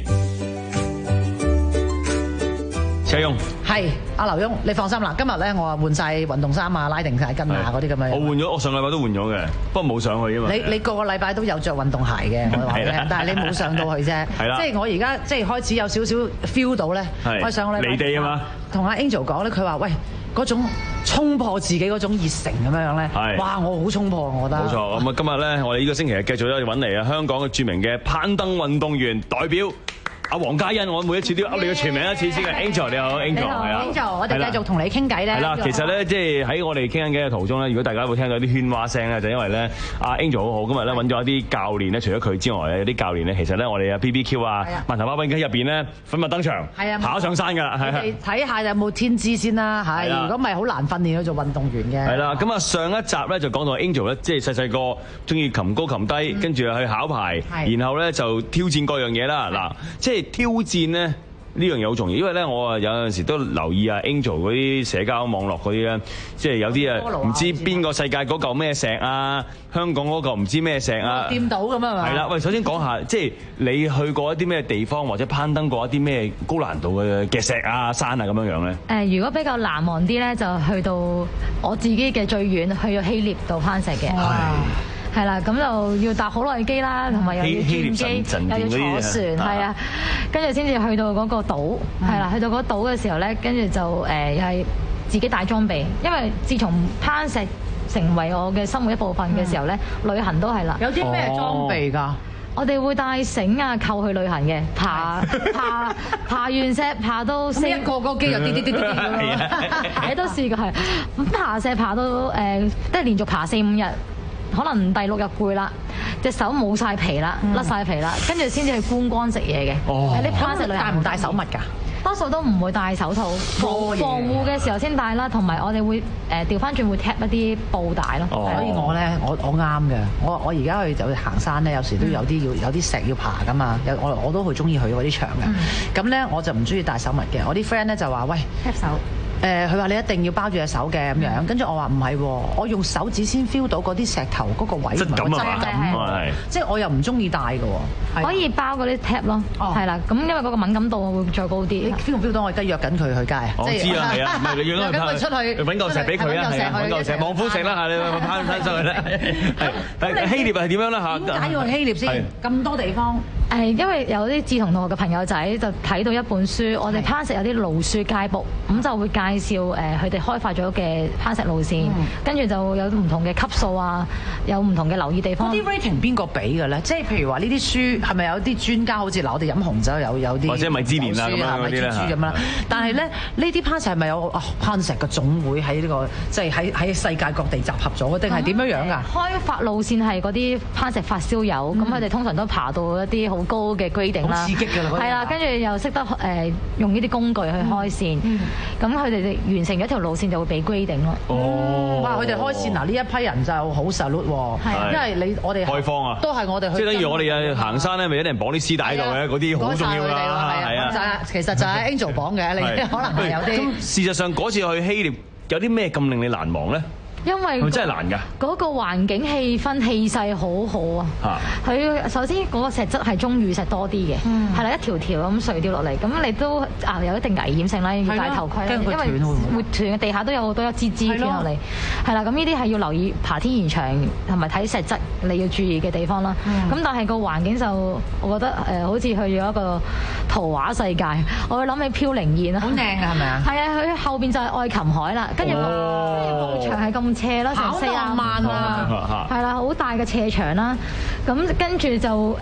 車雍係阿劉墉，你放心啦，今日咧我啊換晒運動衫啊，拉定晒筋啊嗰啲咁樣。 我換咗，我上禮拜都換咗嘅，不過冇上去啊嘛。 你你個個禮拜都有着運動鞋嘅，我話你聽，但係你冇上到去啫。 係啦， 即係我而家即係開始有少少 feel 到咧。我上個禮拜離地啊嘛， 同阿 Angel 講咧，佢話喂嗰種衝破自己嗰種熱誠咁樣樣咧，哇！我好衝破，我覺得。冇錯， 咁啊今日咧，我哋呢個星期日繼續咧揾嚟啊香港嘅著名嘅攀登運動員代表。阿黃嘉欣，我每一次都要噏你嘅全名一次先嘅。Angel 你好 ，Angel 係啊 ，Angel，我哋繼續同你傾偈咧。 係啦，其實咧，即係喺我哋傾緊偈嘅途中咧，如果大家會聽到啲喧嘩聲咧，就因為咧，阿 Angel 好好，今日咧揾咗一啲教練咧，除咗佢之外咧，有啲教練咧，其實咧，我哋啊 B B Q 啊，萬頭包冰機入邊咧，粉墨登場，係啊，爬上山㗎啦，係。 睇下有冇天資先啦，係。如果唔係好難訓練去做運動員嘅。 係啦，咁啊上一集咧就講到 Angel 咧，即係細細個中意擒高擒低，跟住去考牌，然後咧就挑戰各樣嘢啦。嗱，即係挑戰。呢樣嘢好重要，因為咧我啊有陣時都留意啊 Angel 嗰啲社交網絡嗰啲咧，即係有啲啊唔知邊個世界嗰嚿咩石啊，香港嗰嚿唔知咩石啊， 掂到咁啊嘛。係啦，喂，首先講下，即係你去過一啲咩地方，或者攀登過一啲咩高難度嘅嘅石啊、山啊咁樣樣咧？ 誒，如果比較難忘啲咧，就去到我自己嘅最遠，去到希臘度攀石嘅。係啦，咁就要搭好耐機啦，同埋又要轉機，又要坐船，係啊，跟住先至去到嗰個島，係啦，去到嗰個島嘅時候咧，跟住就誒又係自己帶裝備，因為自從攀石成為我嘅生活一部分嘅時候咧，旅行都係啦。 有啲咩裝備㗎？ 我哋會帶繩啊，扣去旅行嘅，爬爬爬完石，爬到四個個機又啲啲啲啲啲咁樣， 你都試過係咁爬石爬到誒，即係連續爬四五日。可能第六日攰啦，隻手冇晒皮啦，甩晒皮啦，跟住先至去觀光食嘢嘅。哦，你攀石旅行帶唔帶手襪㗎？ 多數都唔會戴手套，防防護嘅時候先戴啦，同埋我哋會誒調翻轉會貼一啲布帶咯。 所以我咧，我我啱嘅，我我而家去就去行山咧，有時都有啲要有啲石要爬㗎嘛，有我我都好中意去嗰啲場嘅。咁咧我就唔中意戴手襪嘅，我啲 friend 咧就話喂貼手。 誒，佢話你一定要包住隻手嘅咁樣，跟住我話唔係喎，我用手指先 feel 到嗰啲石頭嗰個位質感啊， 質感，即係我又唔中意戴嘅喎。 可以包嗰啲 tap 咯，係啦，咁因為嗰個敏感度會再高啲。你 feel 唔 feel 到我而家約緊佢去街？ 我知啊，係啊，唔係你約緊佢出去揾嚿石俾佢啊，係啊，揾嚿石望夫石啦嚇，你攀攀上去啦。係希臘係點樣啦嚇？ 點解要去希臘先？咁多地方？ 誒，因為有啲志同同學嘅朋友仔就睇到一本書，我哋攀石有啲路書街簿，咁就會介紹誒佢哋開發咗嘅攀石路線，跟住就有唔同嘅級數啊，有唔同嘅留意地方。 嗰啲 rating 邊個俾嘅咧？即係譬如話呢啲書係咪有啲專家好似嗱我哋飲紅酒有有啲， 或者米芝蓮啊咁樣嗰啲咧嚇？ 但係咧呢啲攀石係咪有啊攀石嘅總會喺呢個即係喺喺世界各地集合咗，定係點樣樣㗎？ 開發路線係嗰啲攀石發燒友，咁佢哋通常都爬到一啲好高嘅 grading 啦， 好刺激㗎啦， 係啦，跟住又識得誒用呢啲工具去開線，咁佢哋完成咗條路線就會俾 grading 咯。 哦， 哇！佢哋開線嗱呢一批人就好 salute 喎，因為你我哋開荒啊， 都係我哋去， 即係等於我哋啊行山咧，咪一定綁啲絲帶喺度嘅，嗰啲好重要啦，係啊， 就係其實就係 Angel 綁嘅，你可能係有啲。 咁事實上嗰次去希臘有啲咩咁令你難忘咧？ 因為真係難㗎， 嗰個環境氣氛氣勢好好啊！佢首先嗰個石質係中雨石多啲嘅，係啦，一條條咁垂掉落嚟，咁你都啊有一定危險性啦，要戴頭盔，因為會斷嘅，地下都有好多一支支斷落嚟，係啦，咁呢啲係要留意爬天然牆同埋睇石質你要注意嘅地方啦。咁但係個環境就我覺得誒好似去咗一個圖畫世界，我會諗起飄零燕啦， 好靚㗎係咪啊？ 係啊，佢後邊就係愛琴海啦，跟住個牆係咁斜啦，成四十萬啊，係啦，好大嘅斜牆啦，咁跟住就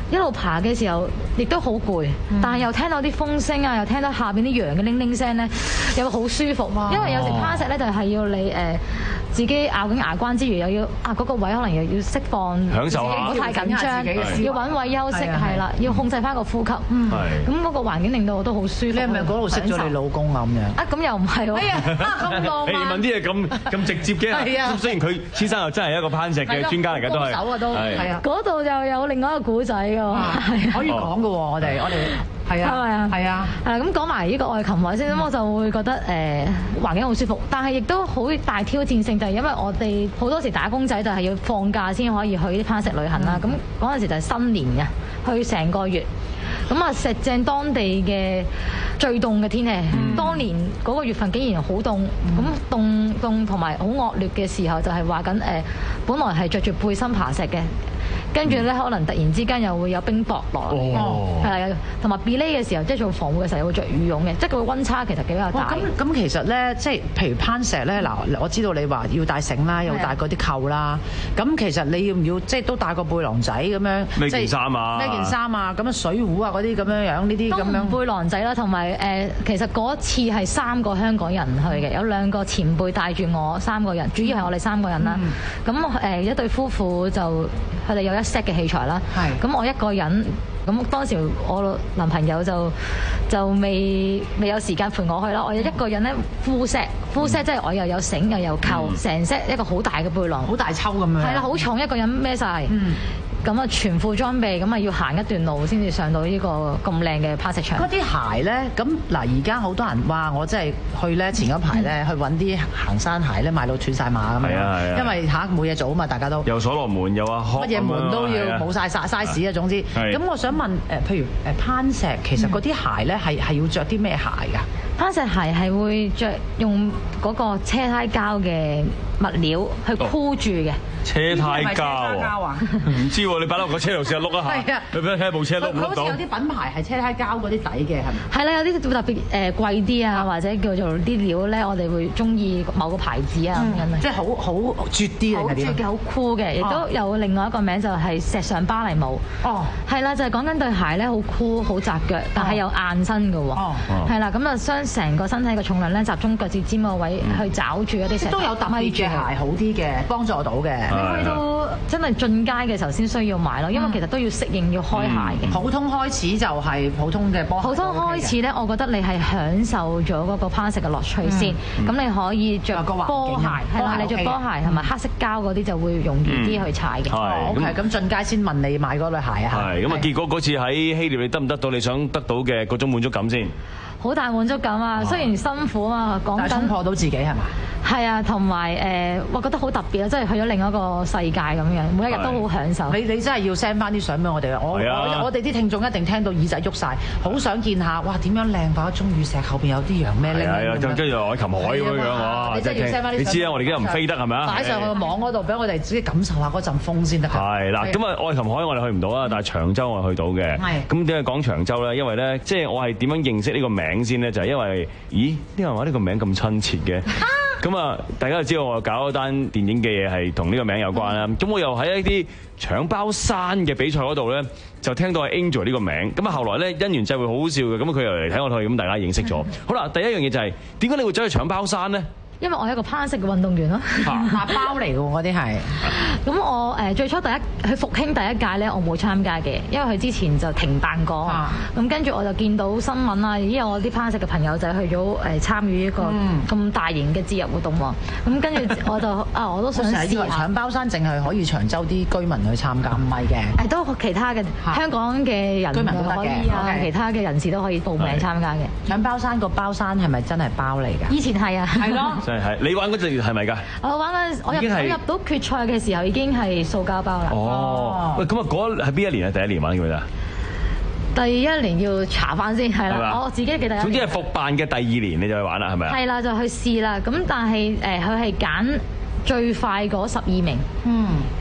一路爬嘅時候，亦都好攰，但係又聽到啲風聲啊，又聽到下邊啲羊嘅鈴鈴聲咧，又好舒服。因為有時攀石咧就係要你誒自己咬緊牙關之餘，又要啊嗰個位可能又要釋放， 享受下， 唔好太緊張，要揾位休息，係啦，要控制翻個呼吸。咁嗰個環境令到我都好舒服。 你係咪嗰度識咗你老公啊？咁樣啊？咁又唔係喎。哎呀，咁浪漫。 你問啲嘢咁咁直接嘅。係啊。雖然佢先生又真係一個攀石嘅專家嚟嘅，都係。 手啊都係啊。嗰度又有另外一個古仔㗎喎， 可以講㗎喎，我哋我哋。係啊，係啊，係啊， 係啦。咁講埋呢個愛琴海先，咁我就會覺得誒環境好舒服，但係亦都好大挑戰性，就係因為我哋好多時打工仔就係要放假先可以去啲攀石旅行啦。咁嗰陣時就係新年嘅，去成個月。咁啊，石正當地嘅最凍嘅天氣，當年嗰個月份竟然好凍，咁凍凍同埋好惡劣嘅時候，就係話緊誒，本來係着住背心爬石嘅。跟住咧，可能突然之間又會有冰雹落嚟，係啊，同埋 belay 嘅時候，即係做防護嘅時候，又會着羽絨嘅，即係佢溫差其實比較大。 咁咁其實咧，即係譬如攀石咧，嗱，我知道你話要帶繩啦，又帶嗰啲扣啦，咁其實你要唔要即係都帶個背囊仔咁樣？ 孭件衫啊， 孭件衫啊，咁啊水壺啊嗰啲咁樣樣，呢啲咁樣。 背囊仔啦，同埋誒，其實嗰次係三個香港人去嘅，有兩個前輩帶住我三個人，主要係我哋三個人啦。咁誒一對夫婦就佢哋有一 set 嘅器材啦，咁我一個人，咁當時我男朋友就就未未有時間陪我去啦，我一個人咧 full set full set 即係我又有繩又有扣，成 set 一個好大嘅背囊， 好大抽咁樣， 係啦，好重一個人孭晒。咁啊，全副裝備，咁啊要行一段路先至上到呢個咁靚嘅攀石場。 嗰啲鞋咧，咁嗱而家好多人話我真係去咧前嗰排咧去揾啲行山鞋咧，賣到斷晒碼咁樣。係啊係啊。因為嚇冇嘢做啊嘛，大家都又所羅門又話乜嘢門都要冇晒 size 啊，總之。咁我想問誒，譬如誒攀石，其實嗰啲鞋咧係係要着啲咩鞋㗎？ 攀石鞋係會着用嗰個車胎膠嘅物料去箍住嘅。 車胎膠啊？唔知喎，你擺落個車度試下碌一下。係啊，你俾睇下部車碌唔碌到？ 好似有啲品牌係車胎膠嗰啲底嘅，係咪？ 係啦，有啲特別誒貴啲啊，或者叫做啲料咧，我哋會中意某個牌子啊咁樣。 即係好好絕啲嚟嘅。好絕嘅，好酷嘅，亦都有另外一個名就係石上芭蕾舞。哦。係啦，就係講緊對鞋咧，好酷，好窄腳，但係又硬身嘅喎。哦。係啦，咁啊將成個身體嘅重量咧集中腳趾尖個位去找住一啲石。 都有特別嘅鞋好啲嘅，幫助到嘅。 你去到真係進階嘅時候先需要買咯，因為其實都要適應要開鞋嘅。 普通開始就係普通嘅波鞋。 普通開始咧，我覺得你係享受咗嗰個攀石嘅樂趣先。咁你可以着波鞋，係啦，你着波鞋同埋黑色膠嗰啲就會容易啲去踩嘅。 係咁，咁進階先問你買嗰對鞋啊。 係咁啊，結果嗰次喺希臘，你得唔得到你想得到嘅嗰種滿足感先？ 好大滿足感啊！雖然辛苦啊，講緊衝破到自己係嘛？ 係啊，同埋誒，我覺得好特別啊！即係去咗另一個世界咁樣，每一日都好享受。 你你真係要 send 翻啲相俾我哋啊！我我我哋啲聽眾一定聽到耳仔喐晒，好想見下哇點樣靚化鐘乳石後邊有啲羊咩咧？ 係啊，跟住愛琴海咁樣啊！ 你真係要 send 翻啲。 你知啊，我哋而家又唔飛得係咪啊？ 擺上去個網嗰度俾我哋自己感受下嗰陣風先得。 係啦，咁啊愛琴海我哋去唔到啊，但係長洲我係去到嘅。係。咁點解講長洲咧？因為咧，即係我係點樣認識呢個名先咧？就係因為，咦？呢個人話呢個名咁親切嘅。咁啊，大家就知道我搞一單電影嘅嘢係同呢個名有關啦。咁我又喺一啲搶包山嘅比賽嗰度咧，就聽到係 Angel 呢個名。咁啊，後來咧因緣際會好好笑嘅，咁佢又嚟睇我套戲，咁大家認識咗。好啦，第一樣嘢就係點解你會走去搶包山咧？ 因為我係一個攀石嘅運動員咯， 打包嚟嘅喎，嗰啲係。 咁我誒最初第一去復興第一屆咧，我冇參加嘅，因為佢之前就停辦過。咁跟住我就見到新聞啊，因為我啲攀石嘅朋友仔去咗誒參與一個咁大型嘅節日活動喎。咁跟住我就啊，我都想試下。 搶包山淨係可以長洲啲居民去參加，唔係嘅。 誒都其他嘅香港嘅人居民都可以啊，其他嘅人士都可以報名參加嘅。 搶包山個包山係咪真係包嚟㗎？ 以前係啊，係咯。 真係，你玩嗰陣係咪㗎？ 我玩嗰陣，我入我入到決賽嘅時候已經係塑膠包啦。 哦，喂，咁啊，嗰係邊一年啊？第一年玩嘅咋？ 第一年要查翻先，係啦，我自己記得。 總之係復辦嘅第二年你就去玩啦，係咪啊？ 係啦，就去試啦。咁但係誒，佢係揀最快嗰十二名。嗯。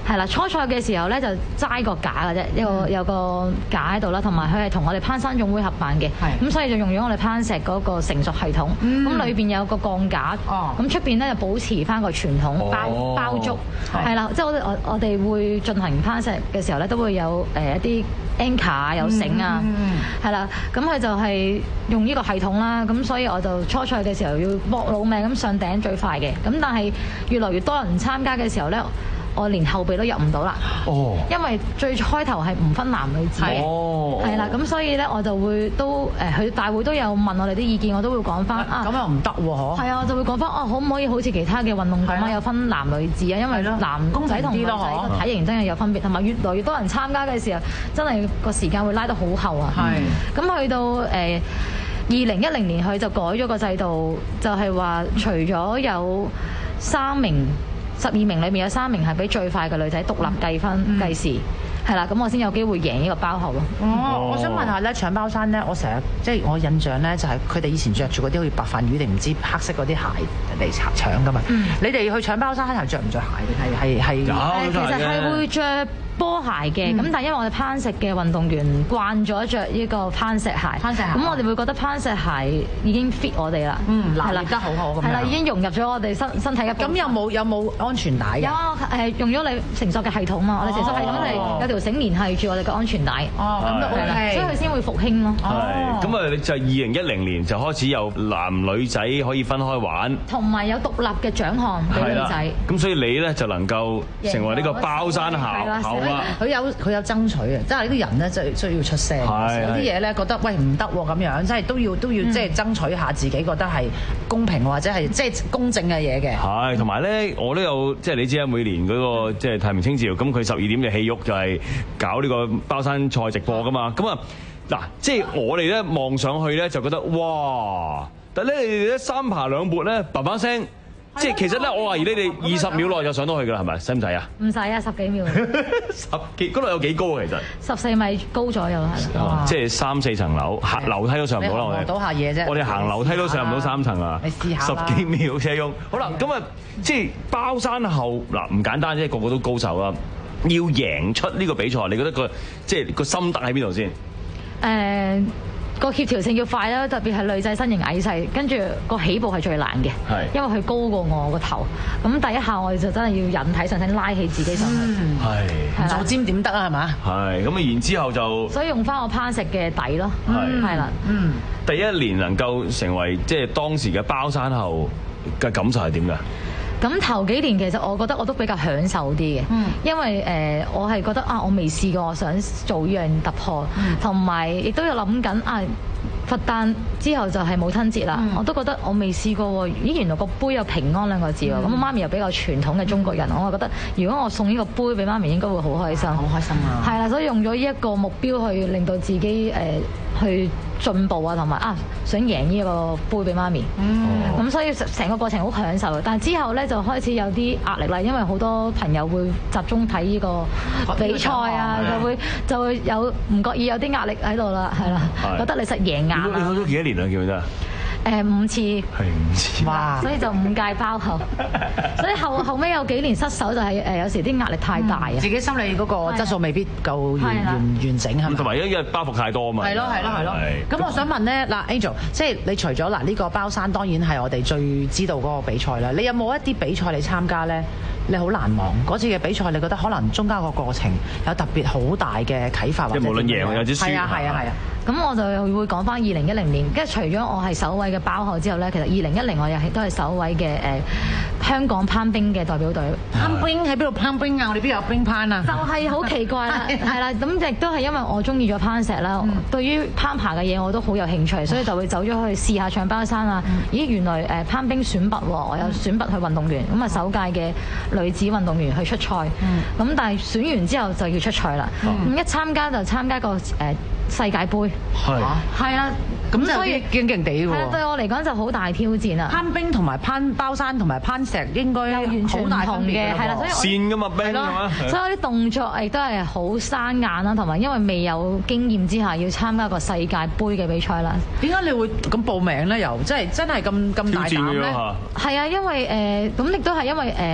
係啦，初賽嘅時候咧就齋個架嘅啫，一個有個架喺度啦，同埋佢係同我哋攀山總會合辦嘅，咁所以就用咗我哋攀石嗰個成熟系統，咁裏邊有個鋼架，咁出邊咧就保持翻個傳統包包足，係啦，即係我我我哋會進行攀石嘅時候咧都會有誒一啲 anchor 啊，有繩啊，係啦，咁佢就係用呢個系統啦，咁所以我就初賽嘅時候要搏老命咁上頂最快嘅，咁但係越來越多人參加嘅時候咧，我連後備都入唔到啦。哦，因為最開頭係唔分男女子嘅，係啦，咁所以咧我就會都誒，佢大會都有問我哋啲意見，我都會講翻啊。咁又唔得喎，嗬？係啊，我就會講翻哦，可唔可以好似其他嘅運動咁啊，有分男女子啊？因為男仔同女仔個體型真係有分別，同埋越來越多人參加嘅時候，真係個時間會拉得好後啊。係。咁去到誒二零一零年，佢就改咗個制度，就係話除咗有三名。十二名裏面有三名係俾最快嘅女仔獨立計分、嗯、計時，係啦，咁我先有機會贏呢個包後咯。 哦，我想問下咧，搶包山咧，我成日即係我印象咧，就係佢哋以前着住嗰啲好似白飯魚定唔知黑色嗰啲鞋嚟搶噶嘛。嗯、你哋去搶包山係着唔着鞋定係係係？有， 其實係會着波鞋嘅，咁、嗯、但係因為我哋攀石嘅運動員慣咗着呢個攀石鞋，攀石鞋，咁我哋會覺得攀石鞋已經 fit 我哋啦，嗯，拿捏得好好咁樣，係啦，已經融入咗我哋身身體嘅。咁有冇有冇安全帶？有啊，誒用咗你成熟嘅系統嘛，我哋成熟系統係有條繩連繫住我哋嘅安全帶，哦，咁都 OK，所以佢先會復興咯。 係，咁啊就二零一零年就開始有男女仔可以分開玩， 同埋有獨立嘅獎項俾女仔。 咁所以你咧就能夠成為呢個包山校。 佢有佢有爭取啊！即係呢啲人咧，就需要出聲。有啲嘢咧，覺得喂唔得咁樣，即係都要都要即係爭取下自己覺得係公平或者係即係公正嘅嘢嘅。係，同埋咧，我都有即係你知啦，每年嗰個即係太平清醮，咁佢十二點嘅戲肉就係搞呢個包山賽直播噶嘛。咁啊嗱，即係我哋咧望上去咧就覺得哇！但係咧你哋咧三爬兩撥咧，叭叭聲。即係其實咧，我懷疑你哋二十秒內就上到去㗎啦，係咪？使唔使啊？唔使啊，十幾秒。十幾嗰度有幾高啊？其實十四米高左右係。即係三四層樓，行樓梯都上唔到啦。我哋到下嘢啫。我哋行樓梯都上唔到三層啊！你試下十幾秒車用。好啦，咁啊，即係包山後嗱唔簡單啫，個個都高手啦。要贏出呢個比賽，你覺得個即係個心得喺邊度先？誒。個協調性要快啦，特別係女仔身形矮細，跟住個起步係最難嘅，因為佢高過我個頭。咁第一下我哋就真係要引體上身拉起自己上去，係坐尖點得啊？係嘛？係咁啊！然之後就所以用翻我攀石嘅底咯，係啦，嗯。第一年能夠成為即係當時嘅包山後嘅感受係點㗎？咁頭幾年其實我覺得我都比較享受啲嘅，嗯、因為誒、呃、我係覺得啊，我未試過，我想做呢樣突破，同埋亦都有諗緊啊，佛誕之後就係母親節啦，嗯、我都覺得我未試過喎，咦原來個杯有平安兩個字喎，咁、嗯、媽咪又比較傳統嘅中國人，我覺得如果我送呢個杯俾媽咪應該會好開心，好開心啊！係啦，所以用咗呢一個目標去令到自己誒、呃、去進步啊，同埋啊想贏呢個杯俾媽咪，咁、嗯、所以成個過程好享受嘅。但係之後咧就開始有啲壓力啦，因為好多朋友會集中睇呢個比賽啊，就會就會有唔覺意有啲壓力喺度啦，係啦，覺得你實贏硬。你去咗幾多年啊？記唔記得？誒五次，係五次，哇！所以就五屆包後，所以後後尾有幾年失手就係誒有時啲壓力太大啊，自己心理嗰個質素未必夠完完完整係咪？同埋因為包袱太多啊嘛。係咯係咯係咯。咁我想問咧，嗱 Angel，即係你除咗嗱呢個包山，當然係我哋最知道嗰個比賽啦。你有冇一啲比賽你參加咧？你好難忘嗰次嘅比賽，你覺得可能中間個過程有特別好大嘅啟發或者？即係無論贏有啲輸。係啊係啊係啊。咁我就會講翻二零一零年，跟住除咗我係首位嘅包後之後咧，其實二零一零我又係都係首位嘅誒、呃、香港攀冰嘅代表隊。攀冰喺邊度攀冰啊？我哋邊有冰攀啊？就係好奇怪啦，係啦，咁亦都係因為我中意咗攀石啦，嗯、對於攀爬嘅嘢我都好有興趣，所以就會走咗去試下搶包山啊！嗯、咦，原來誒攀冰選拔喎，我有選拔去運動員，咁啊首屆嘅女子運動員去出賽，咁、嗯、但係選完之後就要出賽啦，咁、嗯、一參加就參加個誒。呃世界盃係係啦，咁所以勁勁地喎。係對我嚟講就好大挑戰啊！攀冰同埋攀包山同埋攀石應該完全唔同嘅，係啦，所以線㗎嘛冰係嘛，所以我啲動作亦都係好生硬啦，同埋因為未有經驗之下要參加個世界盃嘅比賽啦。點解你會咁報名咧？又即係真係咁咁大膽咧？係啊，因為誒咁亦都係因為誒。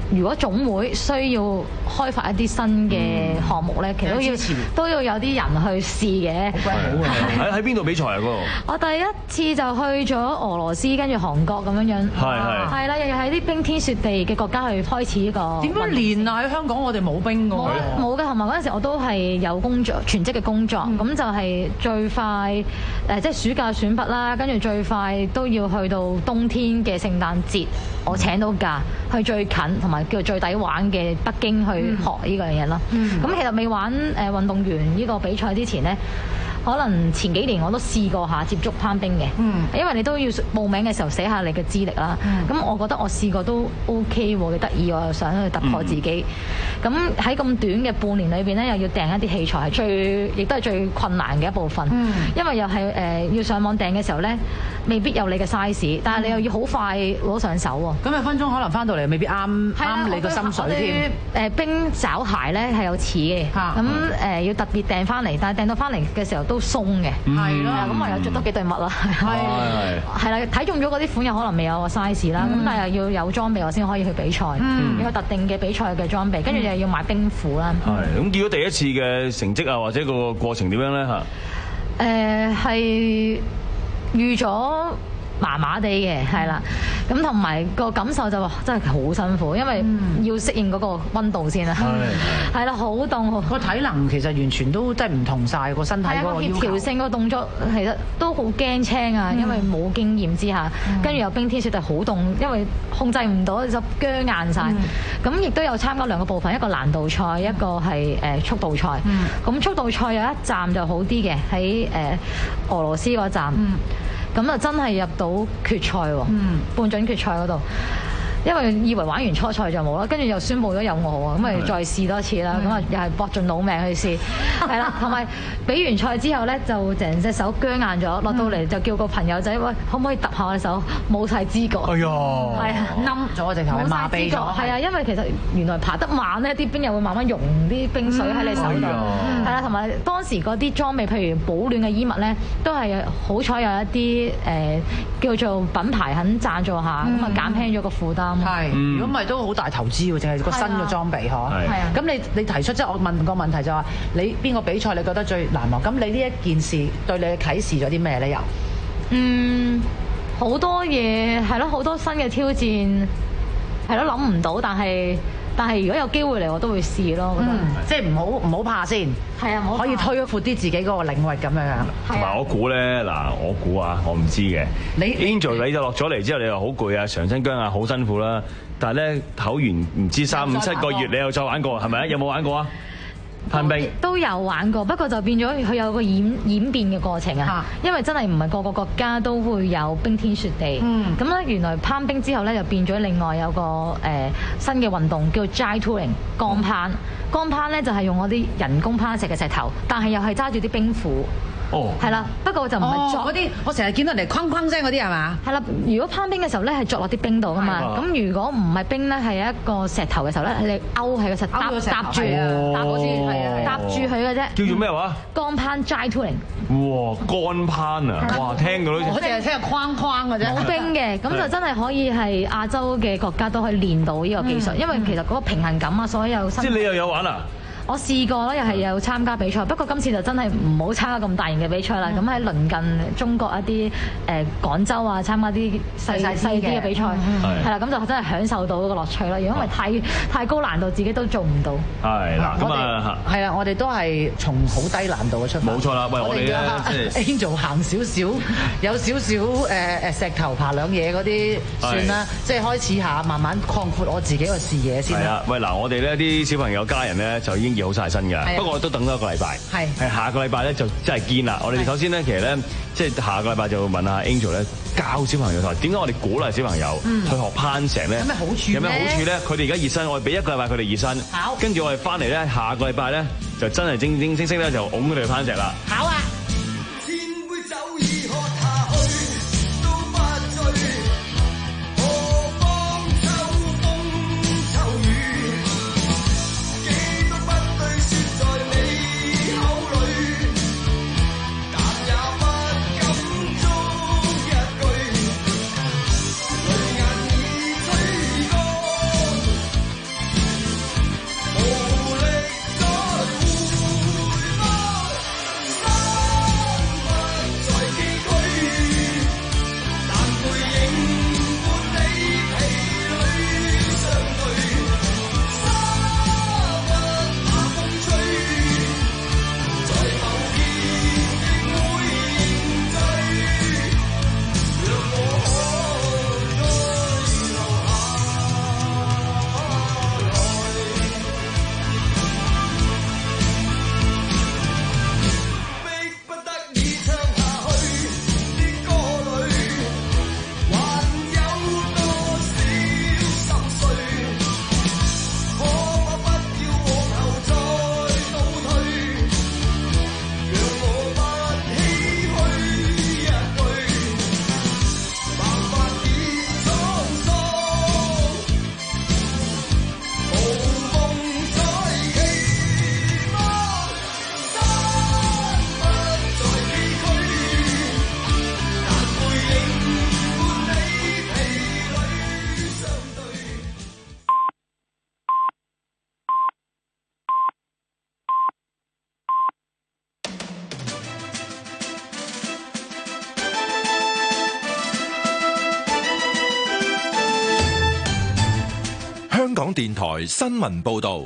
如果總會需要開發一啲新嘅項目咧，其實都要都要有啲人去試嘅。 好啊！喺喺邊度比賽啊？嗰度？ 我第一次就去咗俄羅斯，跟住韓國咁樣樣。係係。係啦，日日喺啲冰天雪地嘅國家去開始呢個。 點樣練啊？喺香港我哋冇冰㗎喎。 冇嘅，同埋嗰陣時我都係有工作全職嘅工作，咁、嗯、就係最快誒，即係暑假選拔啦，跟住最快都要去到冬天嘅聖誕節，我請到假去最近同埋叫最抵玩嘅北京去學呢個嘢咯。咁、嗯、其實未玩誒運動員呢個比賽之前呢，可能前幾年我都試過下接觸攀冰嘅，嗯、因為你都要報名嘅時候寫下你嘅資歷啦。咁、嗯、我覺得我試過都 OK 喎，幾得意，我又想去突破自己。咁喺咁短嘅半年裏邊咧，又要訂一啲器材，係最亦都係最困難嘅一部分。嗯、因為又係誒、呃、要上網訂嘅時候咧，未必有你嘅 size，但係你又要好快攞上手喎。咁有分鐘可能翻到嚟未必啱啱你個心水添。誒冰爪鞋咧係有刺嘅，咁誒要特別訂翻嚟，但係訂到翻嚟嘅時候都鬆嘅，係咯，咁唯有着多幾對襪啦，係係啦，睇中咗嗰啲款有可能未有個 size 啦，咁但係要有裝備我先可以去比賽，有個特定嘅比賽嘅裝備，跟住又要買冰褲啦。 係咁，見到第一次嘅成績啊，或者個過程點樣咧嚇？誒係預咗麻麻地嘅，係啦，咁同埋個感受就話真係好辛苦，因為要適應嗰個溫度先啦，係啦，好凍，個體能其實完全都真係唔同晒個身體嗰個要求。協調性個動作其實都好驚青啊，因為冇經驗之下，跟住又冰天雪地好凍，因為控制唔到就僵硬晒。咁亦都有參加兩個部分，一個難度賽，一個係誒速度賽。咁速度賽有一站就好啲嘅，喺誒俄羅斯嗰站。咁啊，真係入到決賽喎，嗯、半準決賽嗰度。因為以為玩完初賽就冇啦，跟住又宣佈咗有我啊，咁咪再試多次啦，咁啊又係搏盡老命去試，係啦，同埋比完賽之後咧就成隻手僵硬咗，落到嚟就叫個朋友仔喂，可唔可以揼下我隻手？冇晒知覺。哎呀，係啊，冧咗隻頭，麻痹咗。係啊，因為其實原來爬得慢咧，啲冰又會慢慢溶啲冰水喺你手度，係啦，同埋當時嗰啲裝備，譬如保暖嘅衣物咧，都係好彩有一啲誒叫做品牌肯贊助下，咁啊減輕咗個負擔。係，如果唔係都好大投資喎，淨係個新嘅裝備嗬。係啊，咁你你提出即係我問個問題就話，你邊個比賽你覺得最難忘？咁你呢一件事對你啟示咗啲咩咧？又嗯，好多嘢係咯，好多新嘅挑戰係咯，諗唔到，但係但係如果有機會嚟，我都會試咯。我覺得、嗯、即係唔好唔好怕先。係啊，可以推闊啲自己嗰個領域咁樣樣。同埋我估咧，嗱，我估啊，我唔知嘅。你 Angel 你就落咗嚟之後，你又好攰啊，長身僵啊，好辛苦啦。但係咧唞完唔知三五七個月，你又再玩過係咪啊？有冇玩過啊？攀冰都有玩過，不過就變咗佢有個演演變嘅過程啊。因為真係唔係個個國家都會有冰天雪地。嗯。咁咧原來攀冰之後咧，就變咗另外有個誒、呃、新嘅運動叫 Giant Touring 鋼攀。鋼攀咧就係用嗰啲人工攀石嘅石頭，但係又係揸住啲冰斧。哦，係啦，不過就唔係作嗰啲，我成日見到人哋哐哐聲嗰啲係嘛？係啦，如果攀冰嘅時候咧，係作落啲冰度噶嘛。咁如果唔係冰咧，係一個石頭嘅時候咧，你勾喺個石搭搭住，搭嗰啲係啊，搭住佢嘅啫。叫做咩話？鋼攀 Giant Touring。 哇，鋼攀啊！哇，聽到都我淨係聽個框框嘅啫。 冇冰嘅，咁就真係可以係亞洲嘅國家都可以練到呢個技術，因為其實嗰個平衡感啊，所有。 即係你又有玩啊？ 我試過啦，又係有參加比賽，不過今次就真係唔好參加咁大型嘅比賽啦。咁喺鄰近中國一啲誒廣州啊，參加啲細細細啲嘅比賽，係啦，咁就真係享受到嗰個樂趣啦。如果唔係太太高難度，自己都做唔到。係啦， 咁啊，係啦，我哋都係從好低難度嘅出發。 冇錯啦，喂，我哋咧即係 Angel 行少少，有少少誒誒石頭爬兩嘢嗰啲算啦，即係開始下慢慢擴闊我自己個視野先。係啊， 喂，嗱，我哋呢啲小朋友家人咧就已經好晒身㗎，不過我都等咗一個禮拜，係係下個禮拜咧就真係堅啦。我哋首先咧，其實咧，即係下個禮拜就問下 Angel 咧，教小朋友同埋點解我哋鼓勵小朋友去學攀石咧？有咩好處？有咩好處咧？佢哋而家熱身，我哋俾一個禮拜佢哋熱身，好，跟住我哋翻嚟咧，下個禮拜咧就真係正正正式咧就拱佢哋去攀石啦。好啊！ 電台新聞報道。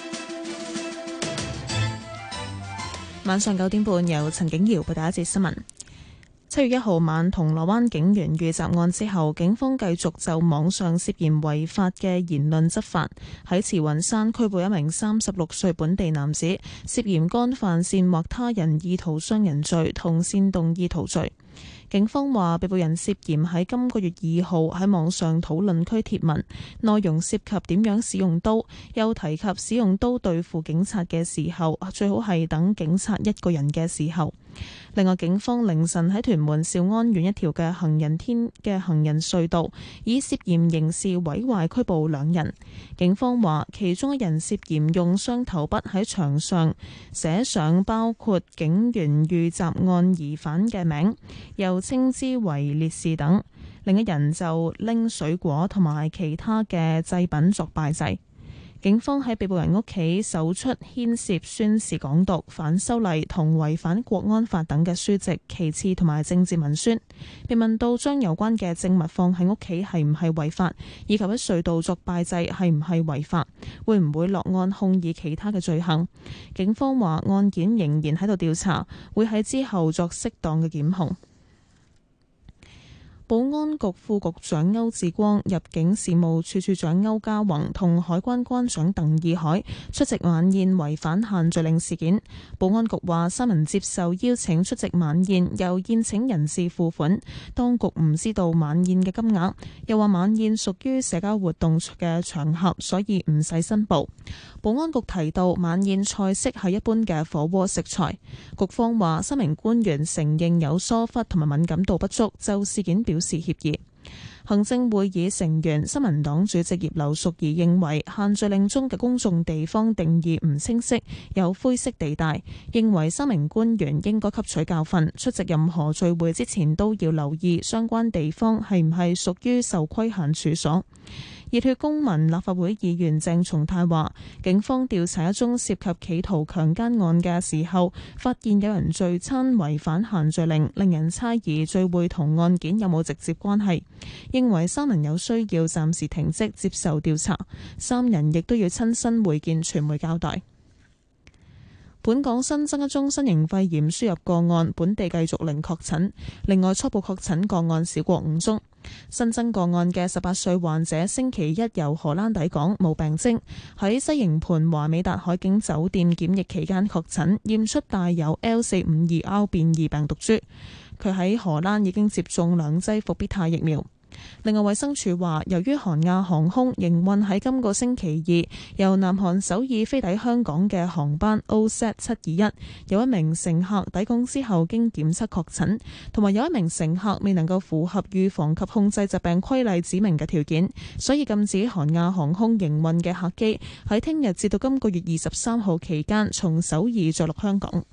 晚上九點半，由陳景瑤報道一節新聞。七月一號晚銅鑼灣警員遇襲案之後，警方繼續就網上涉嫌違法嘅言論執法，喺慈雲山拘捕一名三十六歲本地男子，涉嫌干犯煽惑他人意圖傷人罪同煽動意圖罪。警方話，被捕人涉嫌喺今個月二號喺網上討論區貼文，內容涉及點樣使用刀，又提及使用刀對付警察嘅時候，最好係等警察一個人嘅時候。另外，警方凌晨喺屯門兆安苑一條嘅行人天嘅行人隧道，以涉嫌刑事毀壞拘捕兩人。警方話，其中一人涉嫌用雙頭筆喺牆上寫上包括警員遇襲案疑犯嘅名，又稱之為烈士等；另一人就拎水果同埋其他嘅祭品作拜祭。警方喺被捕人屋企搜出牽涉宣示港獨、反修例同違反國安法等嘅書籍、旗幟同埋政治文宣。被問到將有關嘅證物放喺屋企係唔係違法，以及喺隧道作拜祭係唔係違法，會唔會落案控以其他嘅罪行？警方話案件仍然喺度調查，會喺之後作適當嘅檢控。保安局副局長歐志光、入境事務處處長歐家宏同海關關長鄧義海出席晚宴違反限聚令事件。保安局話，三人接受邀請出席晚宴，由宴請人士付款，當局唔知道晚宴嘅金額，又話晚宴屬於社交活動嘅場合，所以唔使申報。保安局提到，晚宴菜式係一般嘅火鍋食材。局方話，三名官員承認有疏忽同埋敏感度不足，就事件表示歉意。行政會議成員、新民黨主席葉劉淑儀認為，限聚令中嘅公眾地方定義唔清晰，有灰色地帶，認為三名官員應該吸取教訓，出席任何聚會之前都要留意相關地方係唔係屬於受規限處所。熱血公民立法會議員鄭松泰話，警方調查一宗涉及企圖強姦案嘅時候，發現有人聚餐違反限聚令，令人猜疑聚會同案件有冇直接關係，認為三人有需要暫時停職接受調查，三人亦都要親身會見傳媒交代。本港新增一宗新型肺炎輸入個案，本地繼續零確診，另外初步確診個案少過五宗。新增個案嘅十八歲患者星期一由荷蘭抵港，冇病徵，喺西營盤華美達海景酒店檢疫期間確診，驗出帶有 L 四五二 R 變異病毒株。佢喺荷蘭已經接種兩劑復必泰疫苗。另外，衛生署話，由於韓亞航空營運喺今個星期二由南韓首爾飛抵香港嘅航班 O Z 七二一，有一名乘客抵港之後經檢測確診，同埋有一名乘客未能夠符合預防及控制疾病規例指明嘅條件，所以禁止韓亞航空營運嘅客機喺聽日至到今個月二十三號期間從首爾着陸香港。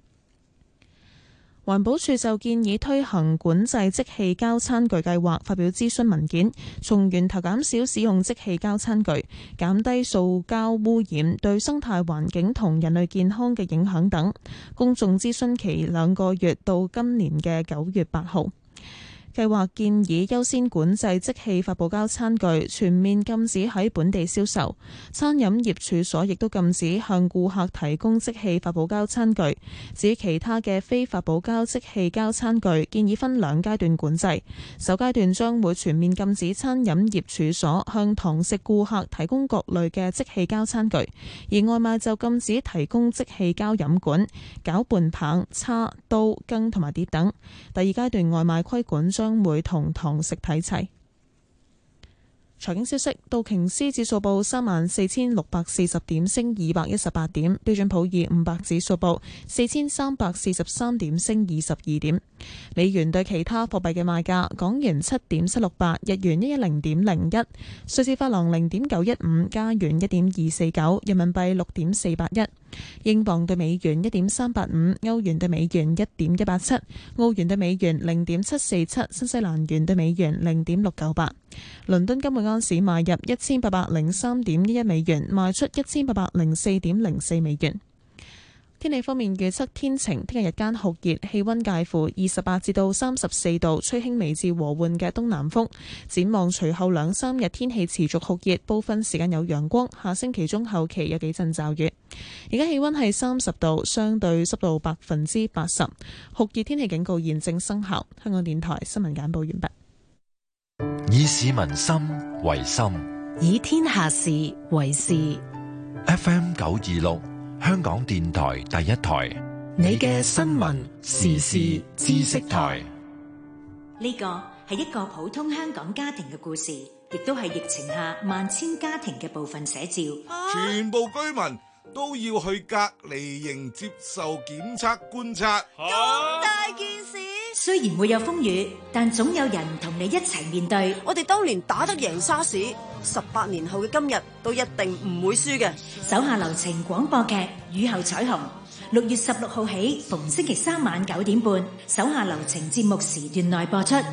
環保署就建議推行管制即棄膠餐具計劃，發表諮詢文件，從源頭減少使用即棄膠餐具，減低塑膠污染對生態環境同人類健康嘅影響等。公眾諮詢期兩個月到今年嘅九月八號。計劃建議優先管制即棄發泡膠餐具，全面禁止喺本地銷售。餐飲業處所亦都禁止向顧客提供即棄發泡膠餐具。至於其他嘅非發泡膠即棄膠餐具，建議分兩階段管制。首階段將會全面禁止餐飲業處所向堂食顧客提供各類嘅即棄膠餐具，而外賣就禁止提供即棄膠飲管、攪拌棒、叉、刀、羹同埋碟等。第二階段外賣規管將將會同堂食睇齊。財經消息，道瓊斯指數報三萬四千六百四十點，升二百一十八點；標準普爾五百指數報四千三百四十三點，升二十二點。美元對其他貨幣嘅賣價：港元七點七六八，日元一一零點零一，瑞士法郎零點九一五，加元一點二四九，人民幣六點四八一。英鎊對美元一點三八五，歐元對美元一點一八七，澳元對美元零點七四七，新西蘭元對美元零點六九八。倫敦金每安士買入一千八百零三點一一美元，賣出一千八百零四點零四美元。 天氣方面預測天晴，聽日日間酷熱，氣溫介乎二十八至到三十四度，吹輕微至和緩嘅東南風。展望隨後兩三日天氣持續酷熱，部分時間有陽光。下星期中後期有幾陣驟雨。而家氣溫係三十度，相對濕度百分之八十，酷熱天氣警告現正生效。香港電台新聞簡報完畢。 以市民心為心， 以天下事為事。 F M 九二六，香港電台第一台， 你嘅新聞時事知識台。 呢個係一個普通香港家庭嘅故事，亦都係疫情下萬千家庭嘅部分寫照。 全部居民都要去隔離營接受檢測觀察。 咁大件事，雖然會有風雨，但總有人同你一齊面對。 我哋當年打得贏沙士，十八年後嘅今日都一定唔會輸嘅。 手下留情廣播劇《雨後彩虹》，六月十六號起，逢星期三晚九點半，手下留情節目時段內播出。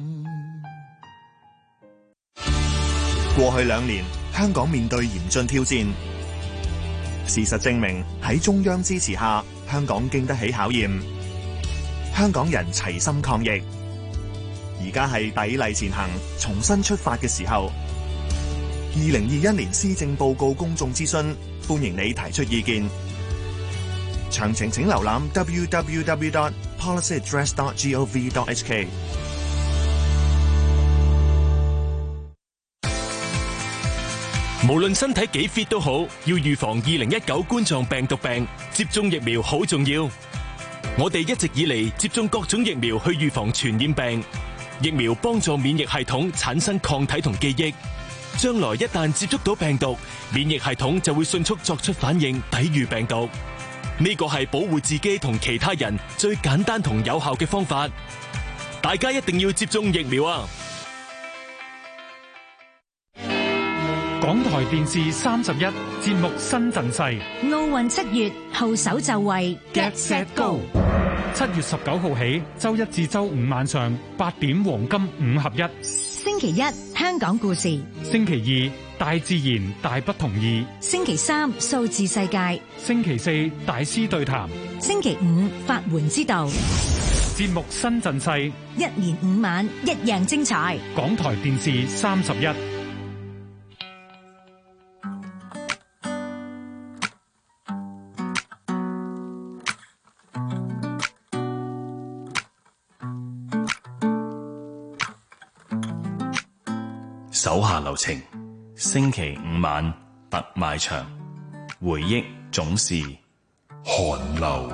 過去兩年，香港面對嚴峻挑戰。事實證明，喺中央支持下，香港經得起考驗。香港人齊心抗疫，而家係砥礪前行、重新出發嘅時候。二零二一年施政報告公眾諮詢，歡迎你提出意見。詳情請瀏覽 w w w dot policy address dot gov dot h k。 無論身體幾 fit 都好，要預防二零一九冠狀病毒病，接種疫苗好重要。我哋一直以嚟接種各種疫苗去預防傳染病，疫苗幫助免疫系統產生抗體同記憶，將來一旦接觸到病毒，免疫系統就會迅速作出反應，抵禦病毒。呢個係保護自己同其他人最簡單同有效嘅方法，大家一定要接種疫苗啊！ 港台電視三十一節目新陣勢， 奧運七月號手就位 Get Set Go。七月十九號起，周一至周五晚上八點黃金五合一。 星期一香港故事， 星期二大自然大不同意， 星期三數字世界， 星期四大師對談， 星期五法援之道。 節目新陣勢， 一連五晚一樣精彩。 港台電視三十一。 手下留情，星期五晚特賣場，回憶總是寒流。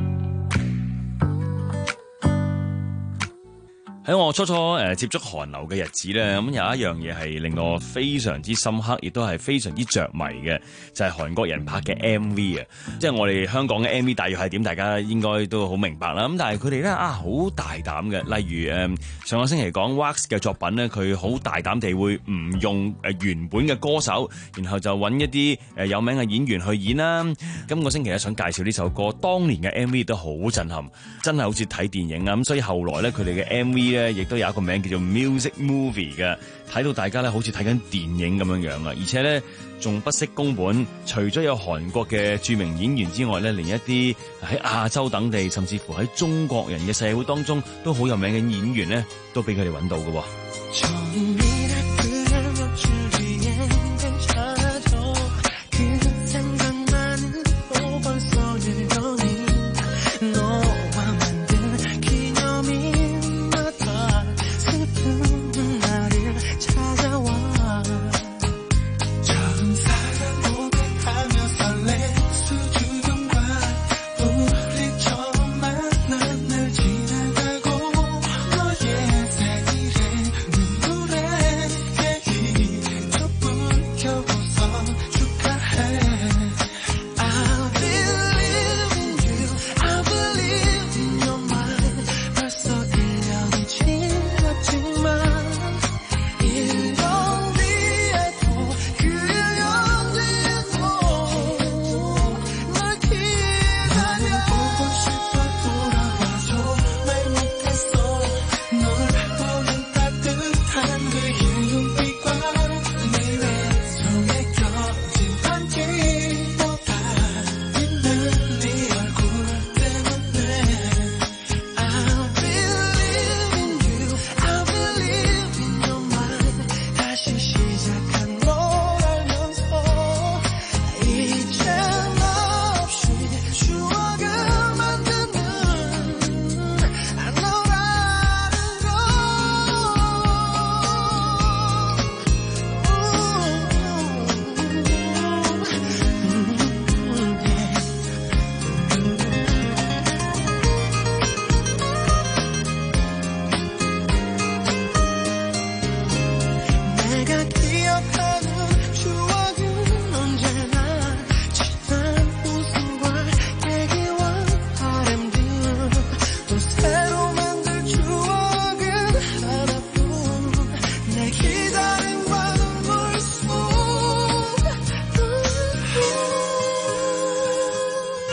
喺我初初誒接觸韓流嘅日子咧，咁有一樣嘢係令我非常之深刻，亦都係非常之着迷嘅，就係韓國人拍嘅 M V 啊！即係我哋香港嘅 M V 大約係點，大家應該都好明白啦。咁但係佢哋咧啊，好大膽嘅，例如誒上個星期講 Wax 嘅作品咧，佢好大膽地會唔用誒原本嘅歌手，然後就揾一啲誒有名嘅演員去演啦。今個星期咧想介紹呢首歌，當年嘅 M V 都好震撼，真係好似睇電影啊！咁所以後來咧佢哋嘅 M V 亦都有一個名叫做 Music Movie 嘅，睇到大家咧好似睇緊電影咁樣樣啊！而且咧仲不惜工本，除咗有韓國嘅著名演員之外咧，連一啲喺亞洲等地，甚至乎喺中國人嘅社會當中都好有名嘅演員咧，都俾佢哋揾到嘅。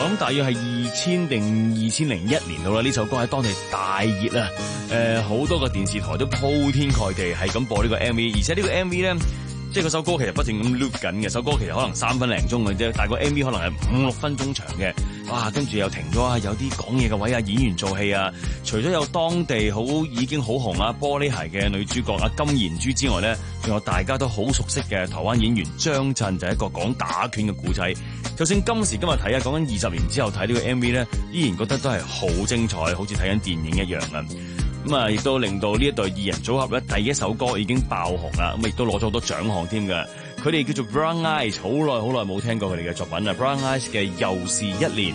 我諗大約係二千定二千零一年到啦，呢首歌喺當地大熱啊！誒、呃，好多個電視台都鋪天蓋地係咁播呢個 M V， 而且呢個 M V 咧，即係嗰首歌其實不斷咁 loop 緊嘅，首歌其實可能三分零鐘嘅啫，但係個 M V 可能係五六分鐘長嘅。哇！跟住又停咗啊，有啲講嘢嘅位啊，演員做戲啊，除咗有當地好已經好紅啊玻璃鞋嘅女主角啊金妍珠之外咧，仲有大家都好熟悉嘅台灣演員張震，就係一個講打拳嘅故仔。就算今時今日睇啊，講緊二十年之後睇呢個 M V 咧，依然覺得都係好精彩，好似睇緊電影一樣啊！咁啊，亦都令到呢一對二人組合咧，第一首歌已經爆紅啦，咁亦都攞咗好多獎項添㗎。佢哋叫做 Brown Eyes， 好耐好耐冇聽過佢哋嘅作品啦。Brown Eyes 嘅又是一年。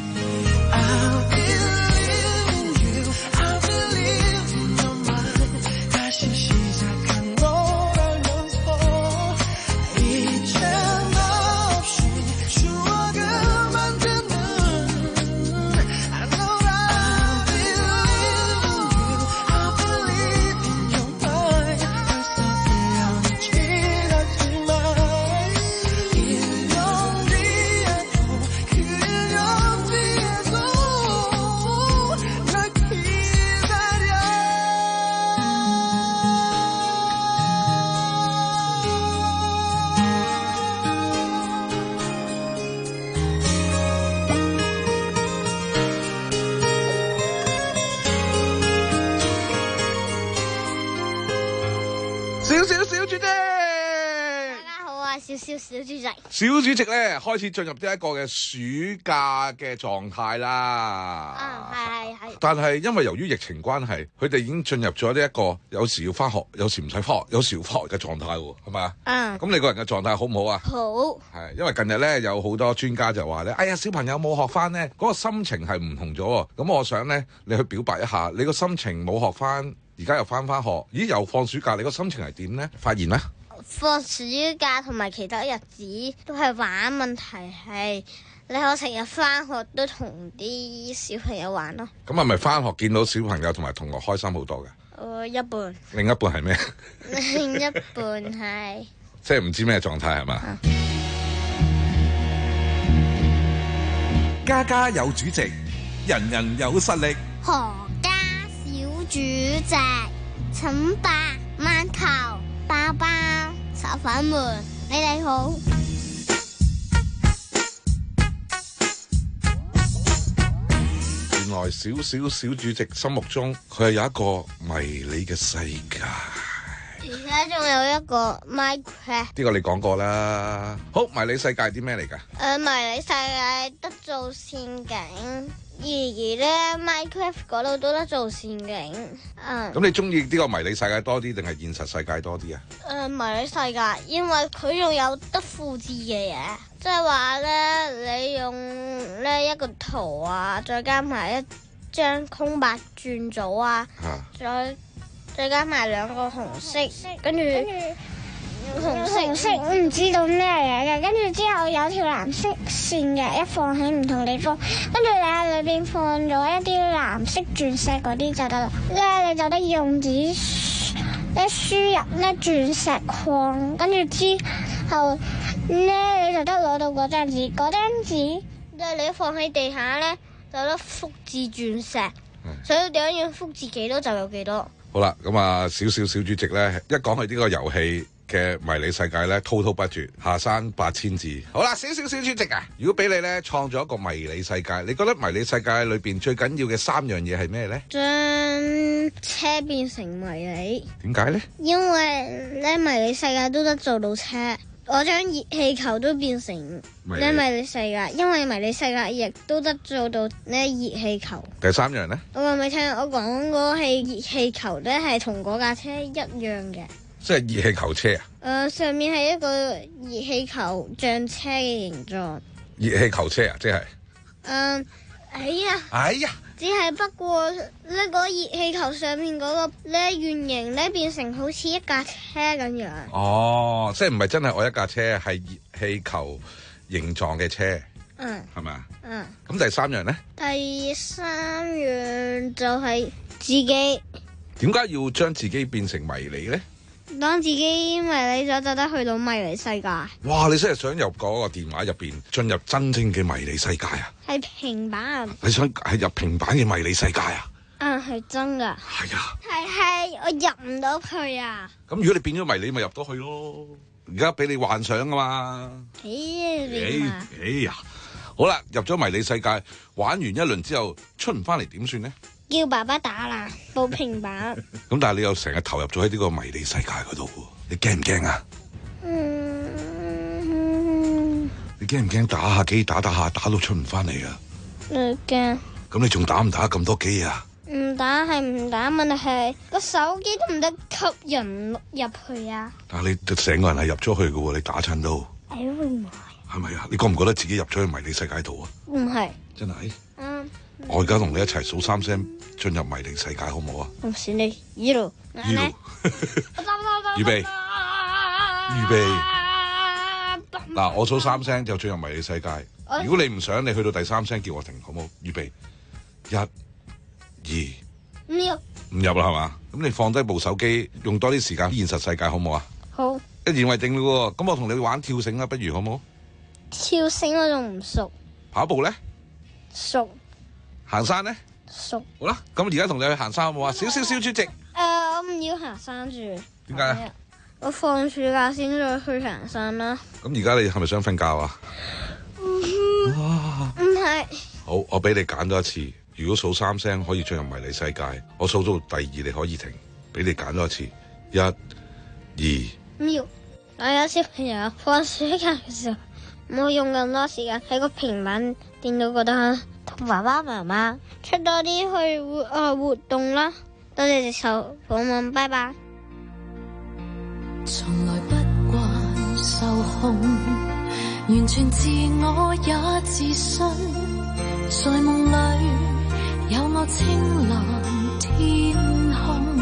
小主席， 小主席咧開始進入呢一個嘅暑假嘅狀態啦。 啊，係係係。 但係因為由於疫情關係，佢哋已經進入咗呢一個有時要翻學，有時唔使翻學，有時要翻學嘅狀態喎，係嘛？ 嗯。 咁你個人嘅狀態好唔好啊？ 好。 係，因為近日咧有好多專家就話咧，哎呀小朋友冇學翻咧，嗰個心情係唔同咗。咁我想咧，你去表白一下，你個心情冇學翻，而家又翻翻學，咦又放暑假，你個心情係點咧？發言啦。 放暑假同埋其他日子都係玩，問題係你可成日返學都同啲小朋友玩咯。 咁係咪返學見到小朋友同埋同學開心好多㗎？ 誒，一半。 另一半係咩？ 另一半係即係唔知咩狀態係嘛？ 家家有主席，人人有實力。 何家小主席，請把饅頭、包包、炒粉們，你哋好。 原來小小小主席心目中佢係有一個迷你嘅世界， 而且仲有一個 Minecraft。 呢個你講過啦。好，迷你世界係啲咩嚟㗎？誒、 呃，迷你世界得做仙境。而而咧 Minecraft 嗰度都得做仙境，嗯。咁你中意呢個迷你世界多啲定係現實世界多啲啊？ 誒、呃，迷你世界，因為佢仲有得複製嘅嘢，即係話咧，你用呢一個圖啊，再加埋一張空白轉組啊，啊再再加埋兩個紅色，跟住。紅色，紅色我唔知道咩嘢嘅，跟住之後有條藍色線嘅，一放喺唔同地方，跟住你喺裏邊放咗一啲藍色鑽石嗰啲就得啦。咧你就得用紙咧輸入咧鑽石礦，跟住之後咧你就得攞到嗰張紙，嗰張紙咧你放喺地下咧就得複製鑽石，所以點樣複製幾多就有幾多。 好啦，咁啊，小小小主席咧，一講起呢個遊戲嘅迷你世界咧，滔滔不絕，下山八千字。好啦，小小小主席啊，如果俾你咧創造一個迷你世界，你覺得迷你世界裏邊最緊要嘅三樣嘢係咩咧？ 將車變成迷你。 點解咧？因為咧迷你世界都得做到車，我將熱氣球都變成咧迷你世界，因為迷你世界亦都得做到咧熱氣球。 第三樣咧？ 我話未聽，我講嗰係熱氣球咧，係同嗰架車一樣嘅。 即係熱氣球車啊！誒、 呃，上面係一個熱氣球像車嘅形狀。 熱氣球車啊，即係。 嗯、呃，哎呀！ 哎呀！ 只係不過呢、那個熱氣球上面嗰個咧圓形咧變成好似一架車咁樣。 哦，即係唔係真係我一架車，係熱氣球形狀嘅車。 嗯。 係咪啊？ 嗯。 咁第三樣咧？ 第三樣就係自己。 點解要將自己變成迷你咧？ 當自己迷你咗，就得去到迷你世界。 哇！你真係想入嗰個電話入邊進入真正嘅迷你世界啊？ 係平板。 你想係入平板嘅迷你世界啊？ 啊，係真噶。 係啊。係係，我入唔到去啊。 咁如果你變咗迷你，咪入到去咯。而家俾你幻想啊嘛。 咦？ 哎哎呀！好啦，入咗迷你世界，玩完一輪之後出唔翻嚟點算呢？ 叫爸爸打啦，部平板。 咁但係你又成日投入咗喺呢個迷你世界嗰度，你驚唔驚啊？ 嗯。 你驚唔驚打下機打打下打到出唔翻嚟啊？ 我驚。 咁你仲打唔打咁多機啊？ 唔打係唔打，問題係個手機都唔得吸人入去啊！ 但係你成個人係入咗去嘅喎，你打親都。 哎呀，唔係。 係咪啊？你覺唔覺得自己入咗去迷你世界度啊？ 唔係。真係。 嗯。 我而家同你一齊數三聲進入迷你世界，好唔好啊？ 我選你一路， 一路，預備，預備。嗱，我數三聲就進入迷你世界。如果你唔想，你去到第三聲叫我停，好唔好？預備，一、二， 唔入， 唔入啦，係嘛？咁你放低部手機，用多啲時間現實世界，好唔好啊？ 好。 一言為定咯喎，咁我同你玩跳繩啦，不如好唔好？ 跳繩我仲唔熟。 跑步咧？ 熟。 行山咧？ 熟。 好啦，咁而家同你去行山好唔好啊？少少小主席。誒、 呃，我唔要行山住。 點解啊？ 我放暑假先再去行山啦。 咁而家你係咪想瞓覺啊？ 唔係。 好，我俾你揀多一次。如果數三聲可以進入迷你世界，我數到第二你可以停，俾你揀多一次。一、二。 唔要。我有小朋友放暑假嘅時候，唔好用咁多時間喺個平板電腦嗰度。同爸爸媽媽出多啲去活啊活動啦，多謝接受訪問，拜拜。 從來不慣受控，完全自我也自信，在夢裏有我青藍天空，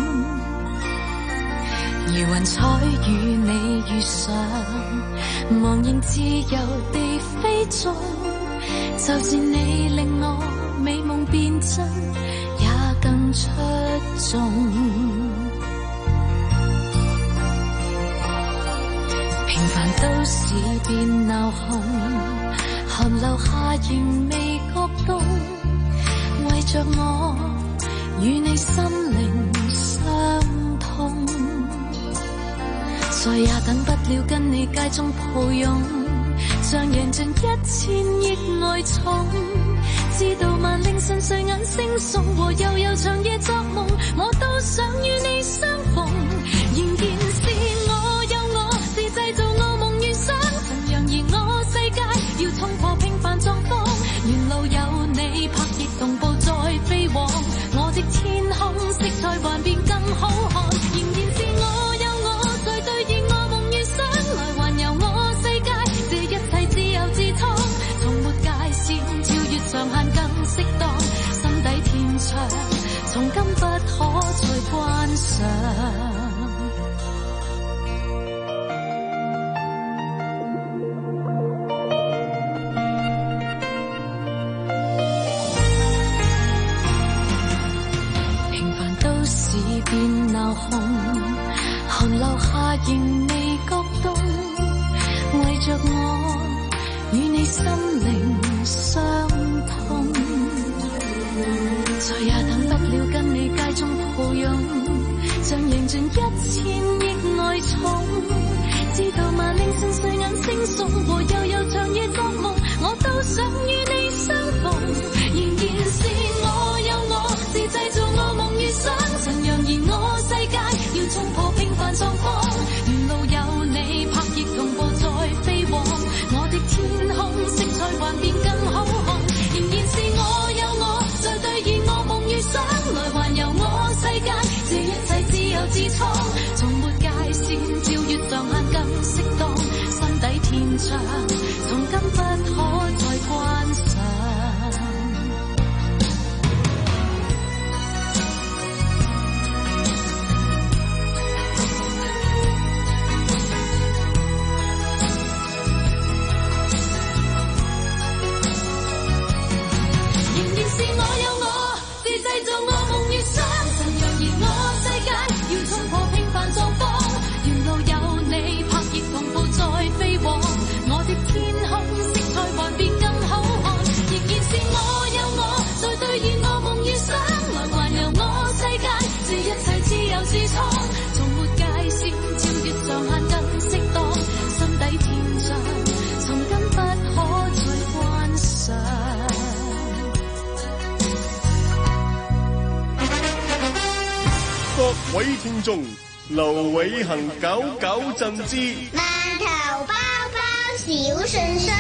如雲彩與你遇上，茫然自由地飛縱。就是你令我美夢變真，也更出眾。平凡都市變鬧哄，寒流下仍未覺凍。為着我與你心靈相通，再也等不了跟你街中抱擁。像贏盡一千億愛寵，知道萬令晨睡眼惺忪和悠悠長夜作夢，我都想與你相逢。仍然是我有我，是製造我夢與想，曾揚言我世界要衝破平凡狀況，沿路有你拍翼同步再飛往，我的天空色彩幻變更好看。仍然是我有我，在兌現我夢與想，來環遊我世界。自創從沒界線，超越上限更適當，心底天長，從今不可再關上。平凡都市變鬧哄，寒流下仍未覺凍，為着我與你心靈相通，再也等不了跟你街中抱擁，像贏盡一千億愛寵，知道萬令晨睡眼惺忪和悠悠長夜作夢，我都想與你相逢。仍然是我有我，是製造我夢與想，曾揚言我世界要衝破平凡狀況，沿路有你拍翼同步再飛往，我的天空色彩幻變更好看。仍然是我有我，在兌現我夢與想，來環遊我世界，這一切自由自創，從沒界線，超越上限更適當，心底天長，從今不可再關上。 位聽眾，劉偉恒九九贈之饅頭包包小信箱。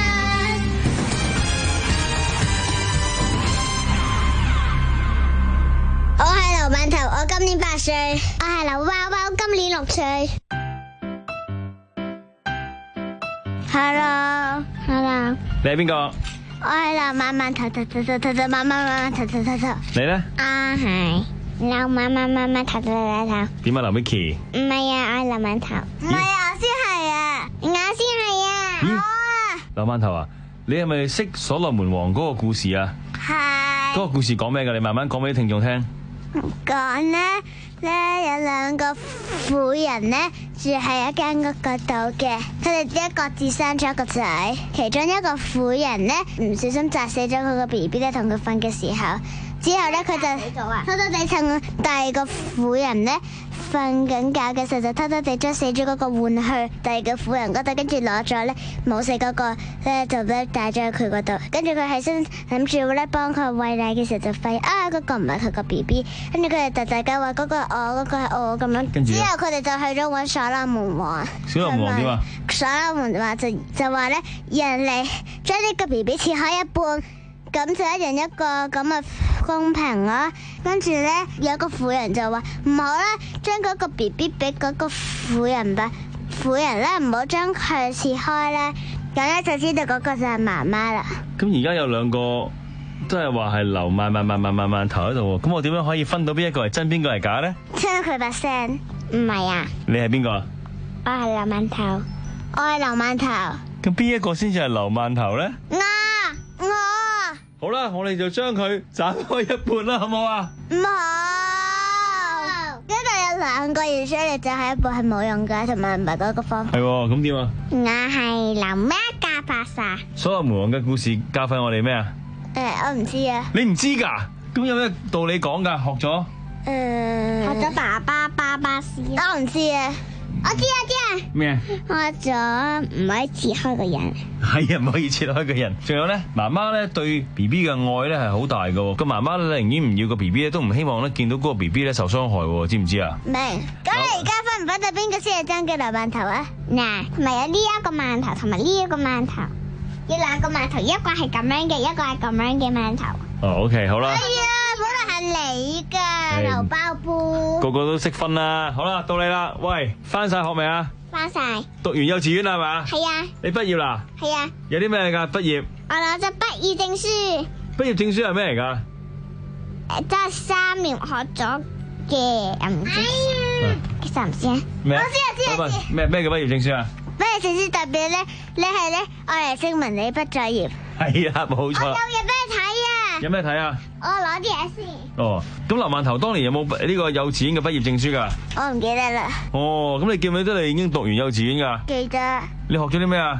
我係劉饅頭，我今年八歲。我係劉包包，今年六歲。Hello，Hello。 你係邊個？ 我係劉饅饅頭頭頭頭頭頭饅饅饅頭頭頭頭。 你咧？ 我係劉饅饅饅饅頭頭頭頭。 點啊，劉 Vicky？ 唔係啊，我係劉饅頭。唔係啊，我先係啊，我先係啊。我啊。 劉饅頭啊，你係咪識所羅門王嗰個故事啊？ 係。 嗰個故事講咩噶？你慢慢講俾啲聽眾聽。 講呢，咧有兩個婦人呢，住喺一間屋嗰度嘅，佢哋一各自生咗一個仔，其中一個婦人呢，唔小心砸死咗佢個 B B 咧，同佢瞓嘅時候，之後呢，佢就偷偷地趁第二個婦人呢瞓緊覺嘅時候，就偷偷地將死咗嗰個換去第二個婦人嗰度，跟住攞咗咧冇死嗰個咧就咧帶咗去佢嗰度，跟住佢起身諗住咧幫佢餵奶嘅時候就發現啊嗰個唔係佢個 B B， 跟住佢哋就大家話嗰個係我，嗰個係我咁樣，之後佢哋就去咗揾所羅門王。 所羅門王點啊？ 所羅門話就就話咧，人嚟將呢個 B B 切開一半。咁就一人一個咁嘅公平啦，跟住咧有個婦人就話唔好啦，將嗰個 B B 俾嗰個婦人吧，婦人咧唔好將佢切開咧，咁咧就知道嗰個就係媽媽啦。 咁而家有兩個都係話係劉饅饅饅饅饅饅頭喺度，咁我點樣可以分到邊一個係真邊個係假咧？ 聽佢把聲，唔係啊。 你係邊個？ 我係劉饅頭，我係劉饅頭。 咁邊一個先至係劉饅頭咧？ 我我。 好啦，我哋就將佢斬開一半啦，好唔好啊？ 唔好，因為有兩個原出嚟，就係一半係冇用嘅，同埋唔係嗰個方法。 係喎，咁點啊？ 我係劉媽教法沙。 所羅門王嘅故事教訓我哋咩啊？ 誒，我唔知啊。 你唔知㗎？咁有咩道理講㗎？學咗？ 誒，學咗爸爸爸爸先。我唔知啊。我知啊知啊！ 咩啊？ 學咗唔可以切開個人。 係啊，唔可以切開個人。仲有咧，媽媽咧對 B B 嘅愛咧係好大噶。個媽媽咧寧願唔要個 B B 咧，都唔希望咧見到嗰個 B B 咧受傷害，知唔知啊？ 明。咁你而家分唔分到邊個先係真嘅劉饅頭啊？嗱，咪有呢一個饅頭同埋呢一個饅頭，有兩個饅頭，一個係咁樣嘅，一個係咁樣嘅饅頭。 哦 ，OK， 好啦。 係啊，本來係你噶劉包包。 個個都識分啦。好啦，到你啦。喂，翻晒學未啊？ 翻晒。讀完幼稚園啦係嘛？ 係啊。 你畢業啦？ 係啊。 有啲咩嚟噶？畢業。 我攞咗畢業證書。 畢業證書係咩嚟噶？ 誒，即係三年學咗嘅，唔知。其實唔知啊。 咩？ 我知啊知啊知。 咩咩叫畢業證書啊？ 畢業證書代表咧，你係咧，我嚟證明你畢咗業。 係啊，冇錯。 我有嘢俾你睇啊！ 有咩睇啊？ 我攞啲嘢先。 哦，咁劉饅頭當年有冇呢個幼稚園嘅畢業證書噶？ 我唔記得啦。 哦，咁你記唔記得你已經讀完幼稚園噶？ 記得。 你學咗啲咩啊？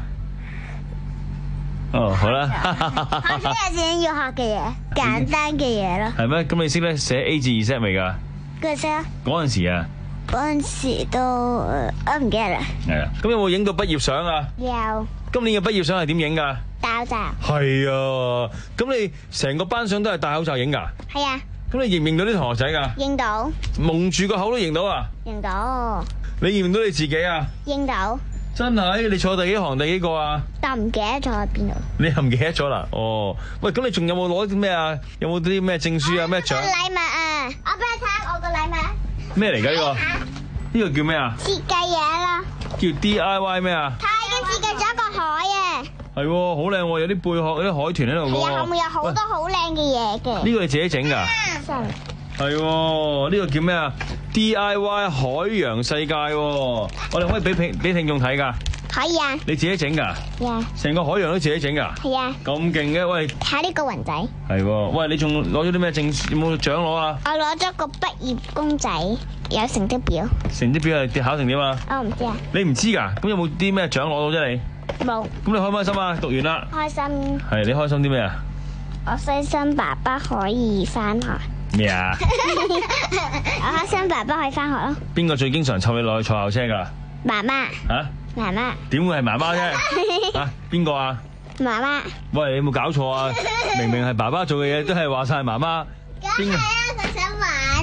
哦，好啦。 學咗幼稚園要學嘅嘢，簡單嘅嘢咯。 係咩？咁你識咧寫 A 至 Z 未噶？ 佢識啊。 嗰陣時啊。 嗰陣時都我唔記得啦。 係啊。咁有冇影到畢業相啊？ 有。 今年嘅畢業相係點影噶？ 戴口罩。係啊，咁你成個班相都係戴口罩影噶？ 係啊。 咁你認唔認到啲同學仔噶？ 認到。 蒙住個口都認到啊？ 認到。 你認唔認到你自己啊？ 認到。真係？你坐第幾行第幾個啊？ 但唔記得咗喺邊度。 你又唔記得咗啦？哦，喂，咁你仲有冇攞啲咩啊？有冇啲咩證書啊？咩獎？ 禮物啊！我俾你睇下我個禮物。 咩嚟噶呢個？呢個叫咩啊？ 設計嘢啦。 叫 D I Y 咩啊？ 佢已經設計咗一個海啊。 係，好靚喎！有啲貝殼，有啲海豚喺度。 係啊，後面有好多好靚嘅嘢嘅。呢個你自己整噶？係，呢個叫咩啊 ？D I Y 海洋世界，我哋可以俾聽俾聽眾睇噶。 可以啊。你自己整噶？係啊。成個海洋都自己整噶？ 係啊。 咁勁嘅，喂！ 睇下呢個雲仔。 係，喂！你仲攞咗啲咩證？有冇獎攞啊？ 我攞咗個畢業公仔，有成績表。 成績表係考成點啊？ 我唔知啊。 你唔知噶？咁有冇啲咩獎攞到啫？你冇。咁你開唔開心啊？讀完啦。 開心。 係，你開心啲咩啊？ 我開心爸爸可以翻學。咩啊？我開心爸爸可以翻學咯。邊個最經常湊你落去坐校車噶？媽媽。吓？媽媽。點會係媽媽啫？吓？邊個啊？媽媽。喂，你有冇搞錯啊？明明係爸爸做嘅嘢，都係話晒媽媽。梗係啊，佢想玩，佢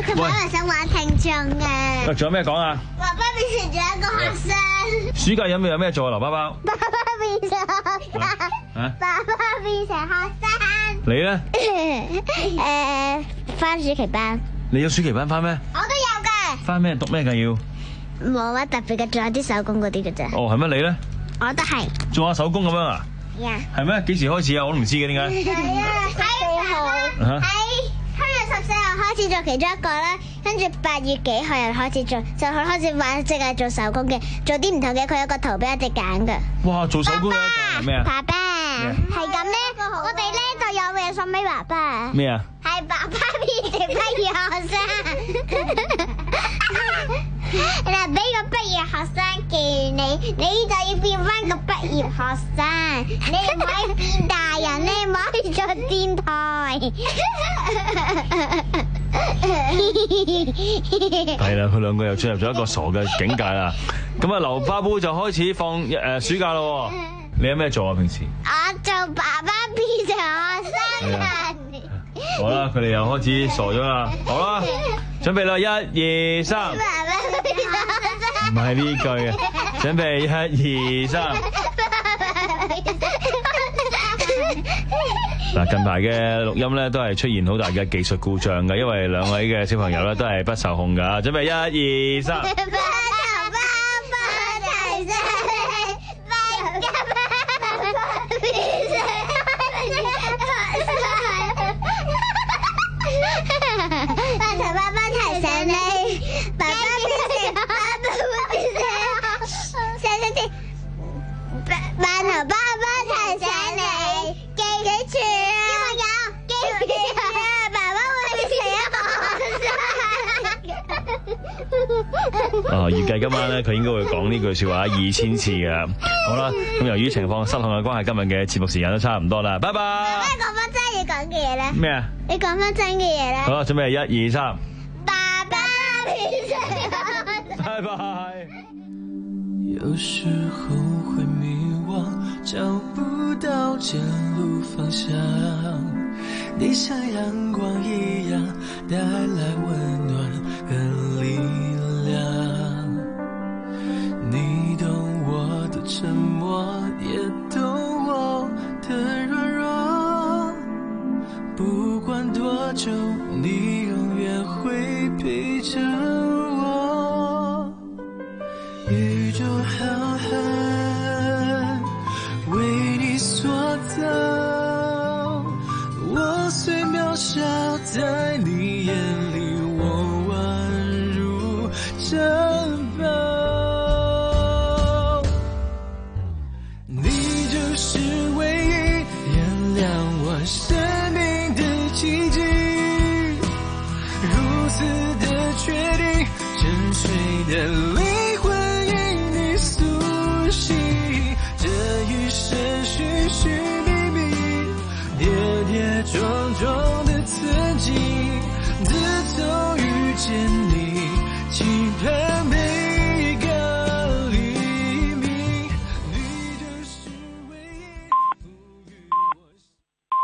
佢本來想玩聽眾嘅。 喂，仲有咩講啊？ 爸爸變成咗一個學生。 暑假有冇有咩做啊？劉包包。 爸爸變成學生。啊？爸爸變成學生。 你咧？ 誒，返暑期班。 你有暑期班返咩？ 我都有嘅。 返咩？讀咩㗎要？ 冇乜特別嘅，仲有啲手工嗰啲嘅啫。 哦，係咩？你咧？ 我都係。做下手工咁樣啊？係咩？幾時開始啊？我都唔知嘅，點解？ 係啊，喺四號，喺七月十四號開始做其中一個啦，跟住八月幾號又開始做，就開始玩即係做手工嘅，做啲唔同嘅。佢有個圖俾我哋揀嘅。 哇！做手工咧係咩啊？ 爸爸係咁咧，我哋咧就有嘢送俾爸爸。 咩啊？ 係爸爸變成畢業學生。嗱，俾個畢業學生見你，你就要變翻個畢業學生，你唔可以變大人，你唔可以做電台。 係啦，佢兩個又進入咗一個傻嘅境界啦。咁啊，劉巴布就開始放誒暑假咯。你有咩做啊？平時？ 我做爸爸變成學生人。 好啦，佢哋又開始傻咗啦。好啦，準備啦，一二三。唔係呢句嘅，準備一二三。嗱，近排嘅錄音咧都係出現好大嘅技術故障嘅，因為兩位嘅小朋友咧都係不受控噶。準備一二三。哦，預計今晚咧，佢應該會講呢句說話二千次嘅。好啦，咁由於情況失控嘅關係，今日嘅節目時間都差唔多啦，拜拜。 爸爸講翻真要講嘅嘢咧？ 咩啊？ 你講翻真嘅嘢咧？ 好啦，準備一二三。 爸爸變成。 拜拜。 有時候會迷惘，找不到前路方向。你像陽光一樣帶來溫暖和力量，你懂我的沉默，也懂我的軟弱。不管多久，你永遠會陪着我。宇宙浩瀚，為你所造，我雖渺小，在你眼裡我宛如珍寶。你就是唯一點亮我生命的奇蹟，如此的確定，沉睡的靈魂因你甦醒，這一生尋尋覓覓，跌跌撞撞的曾經，自從遇見你，期盼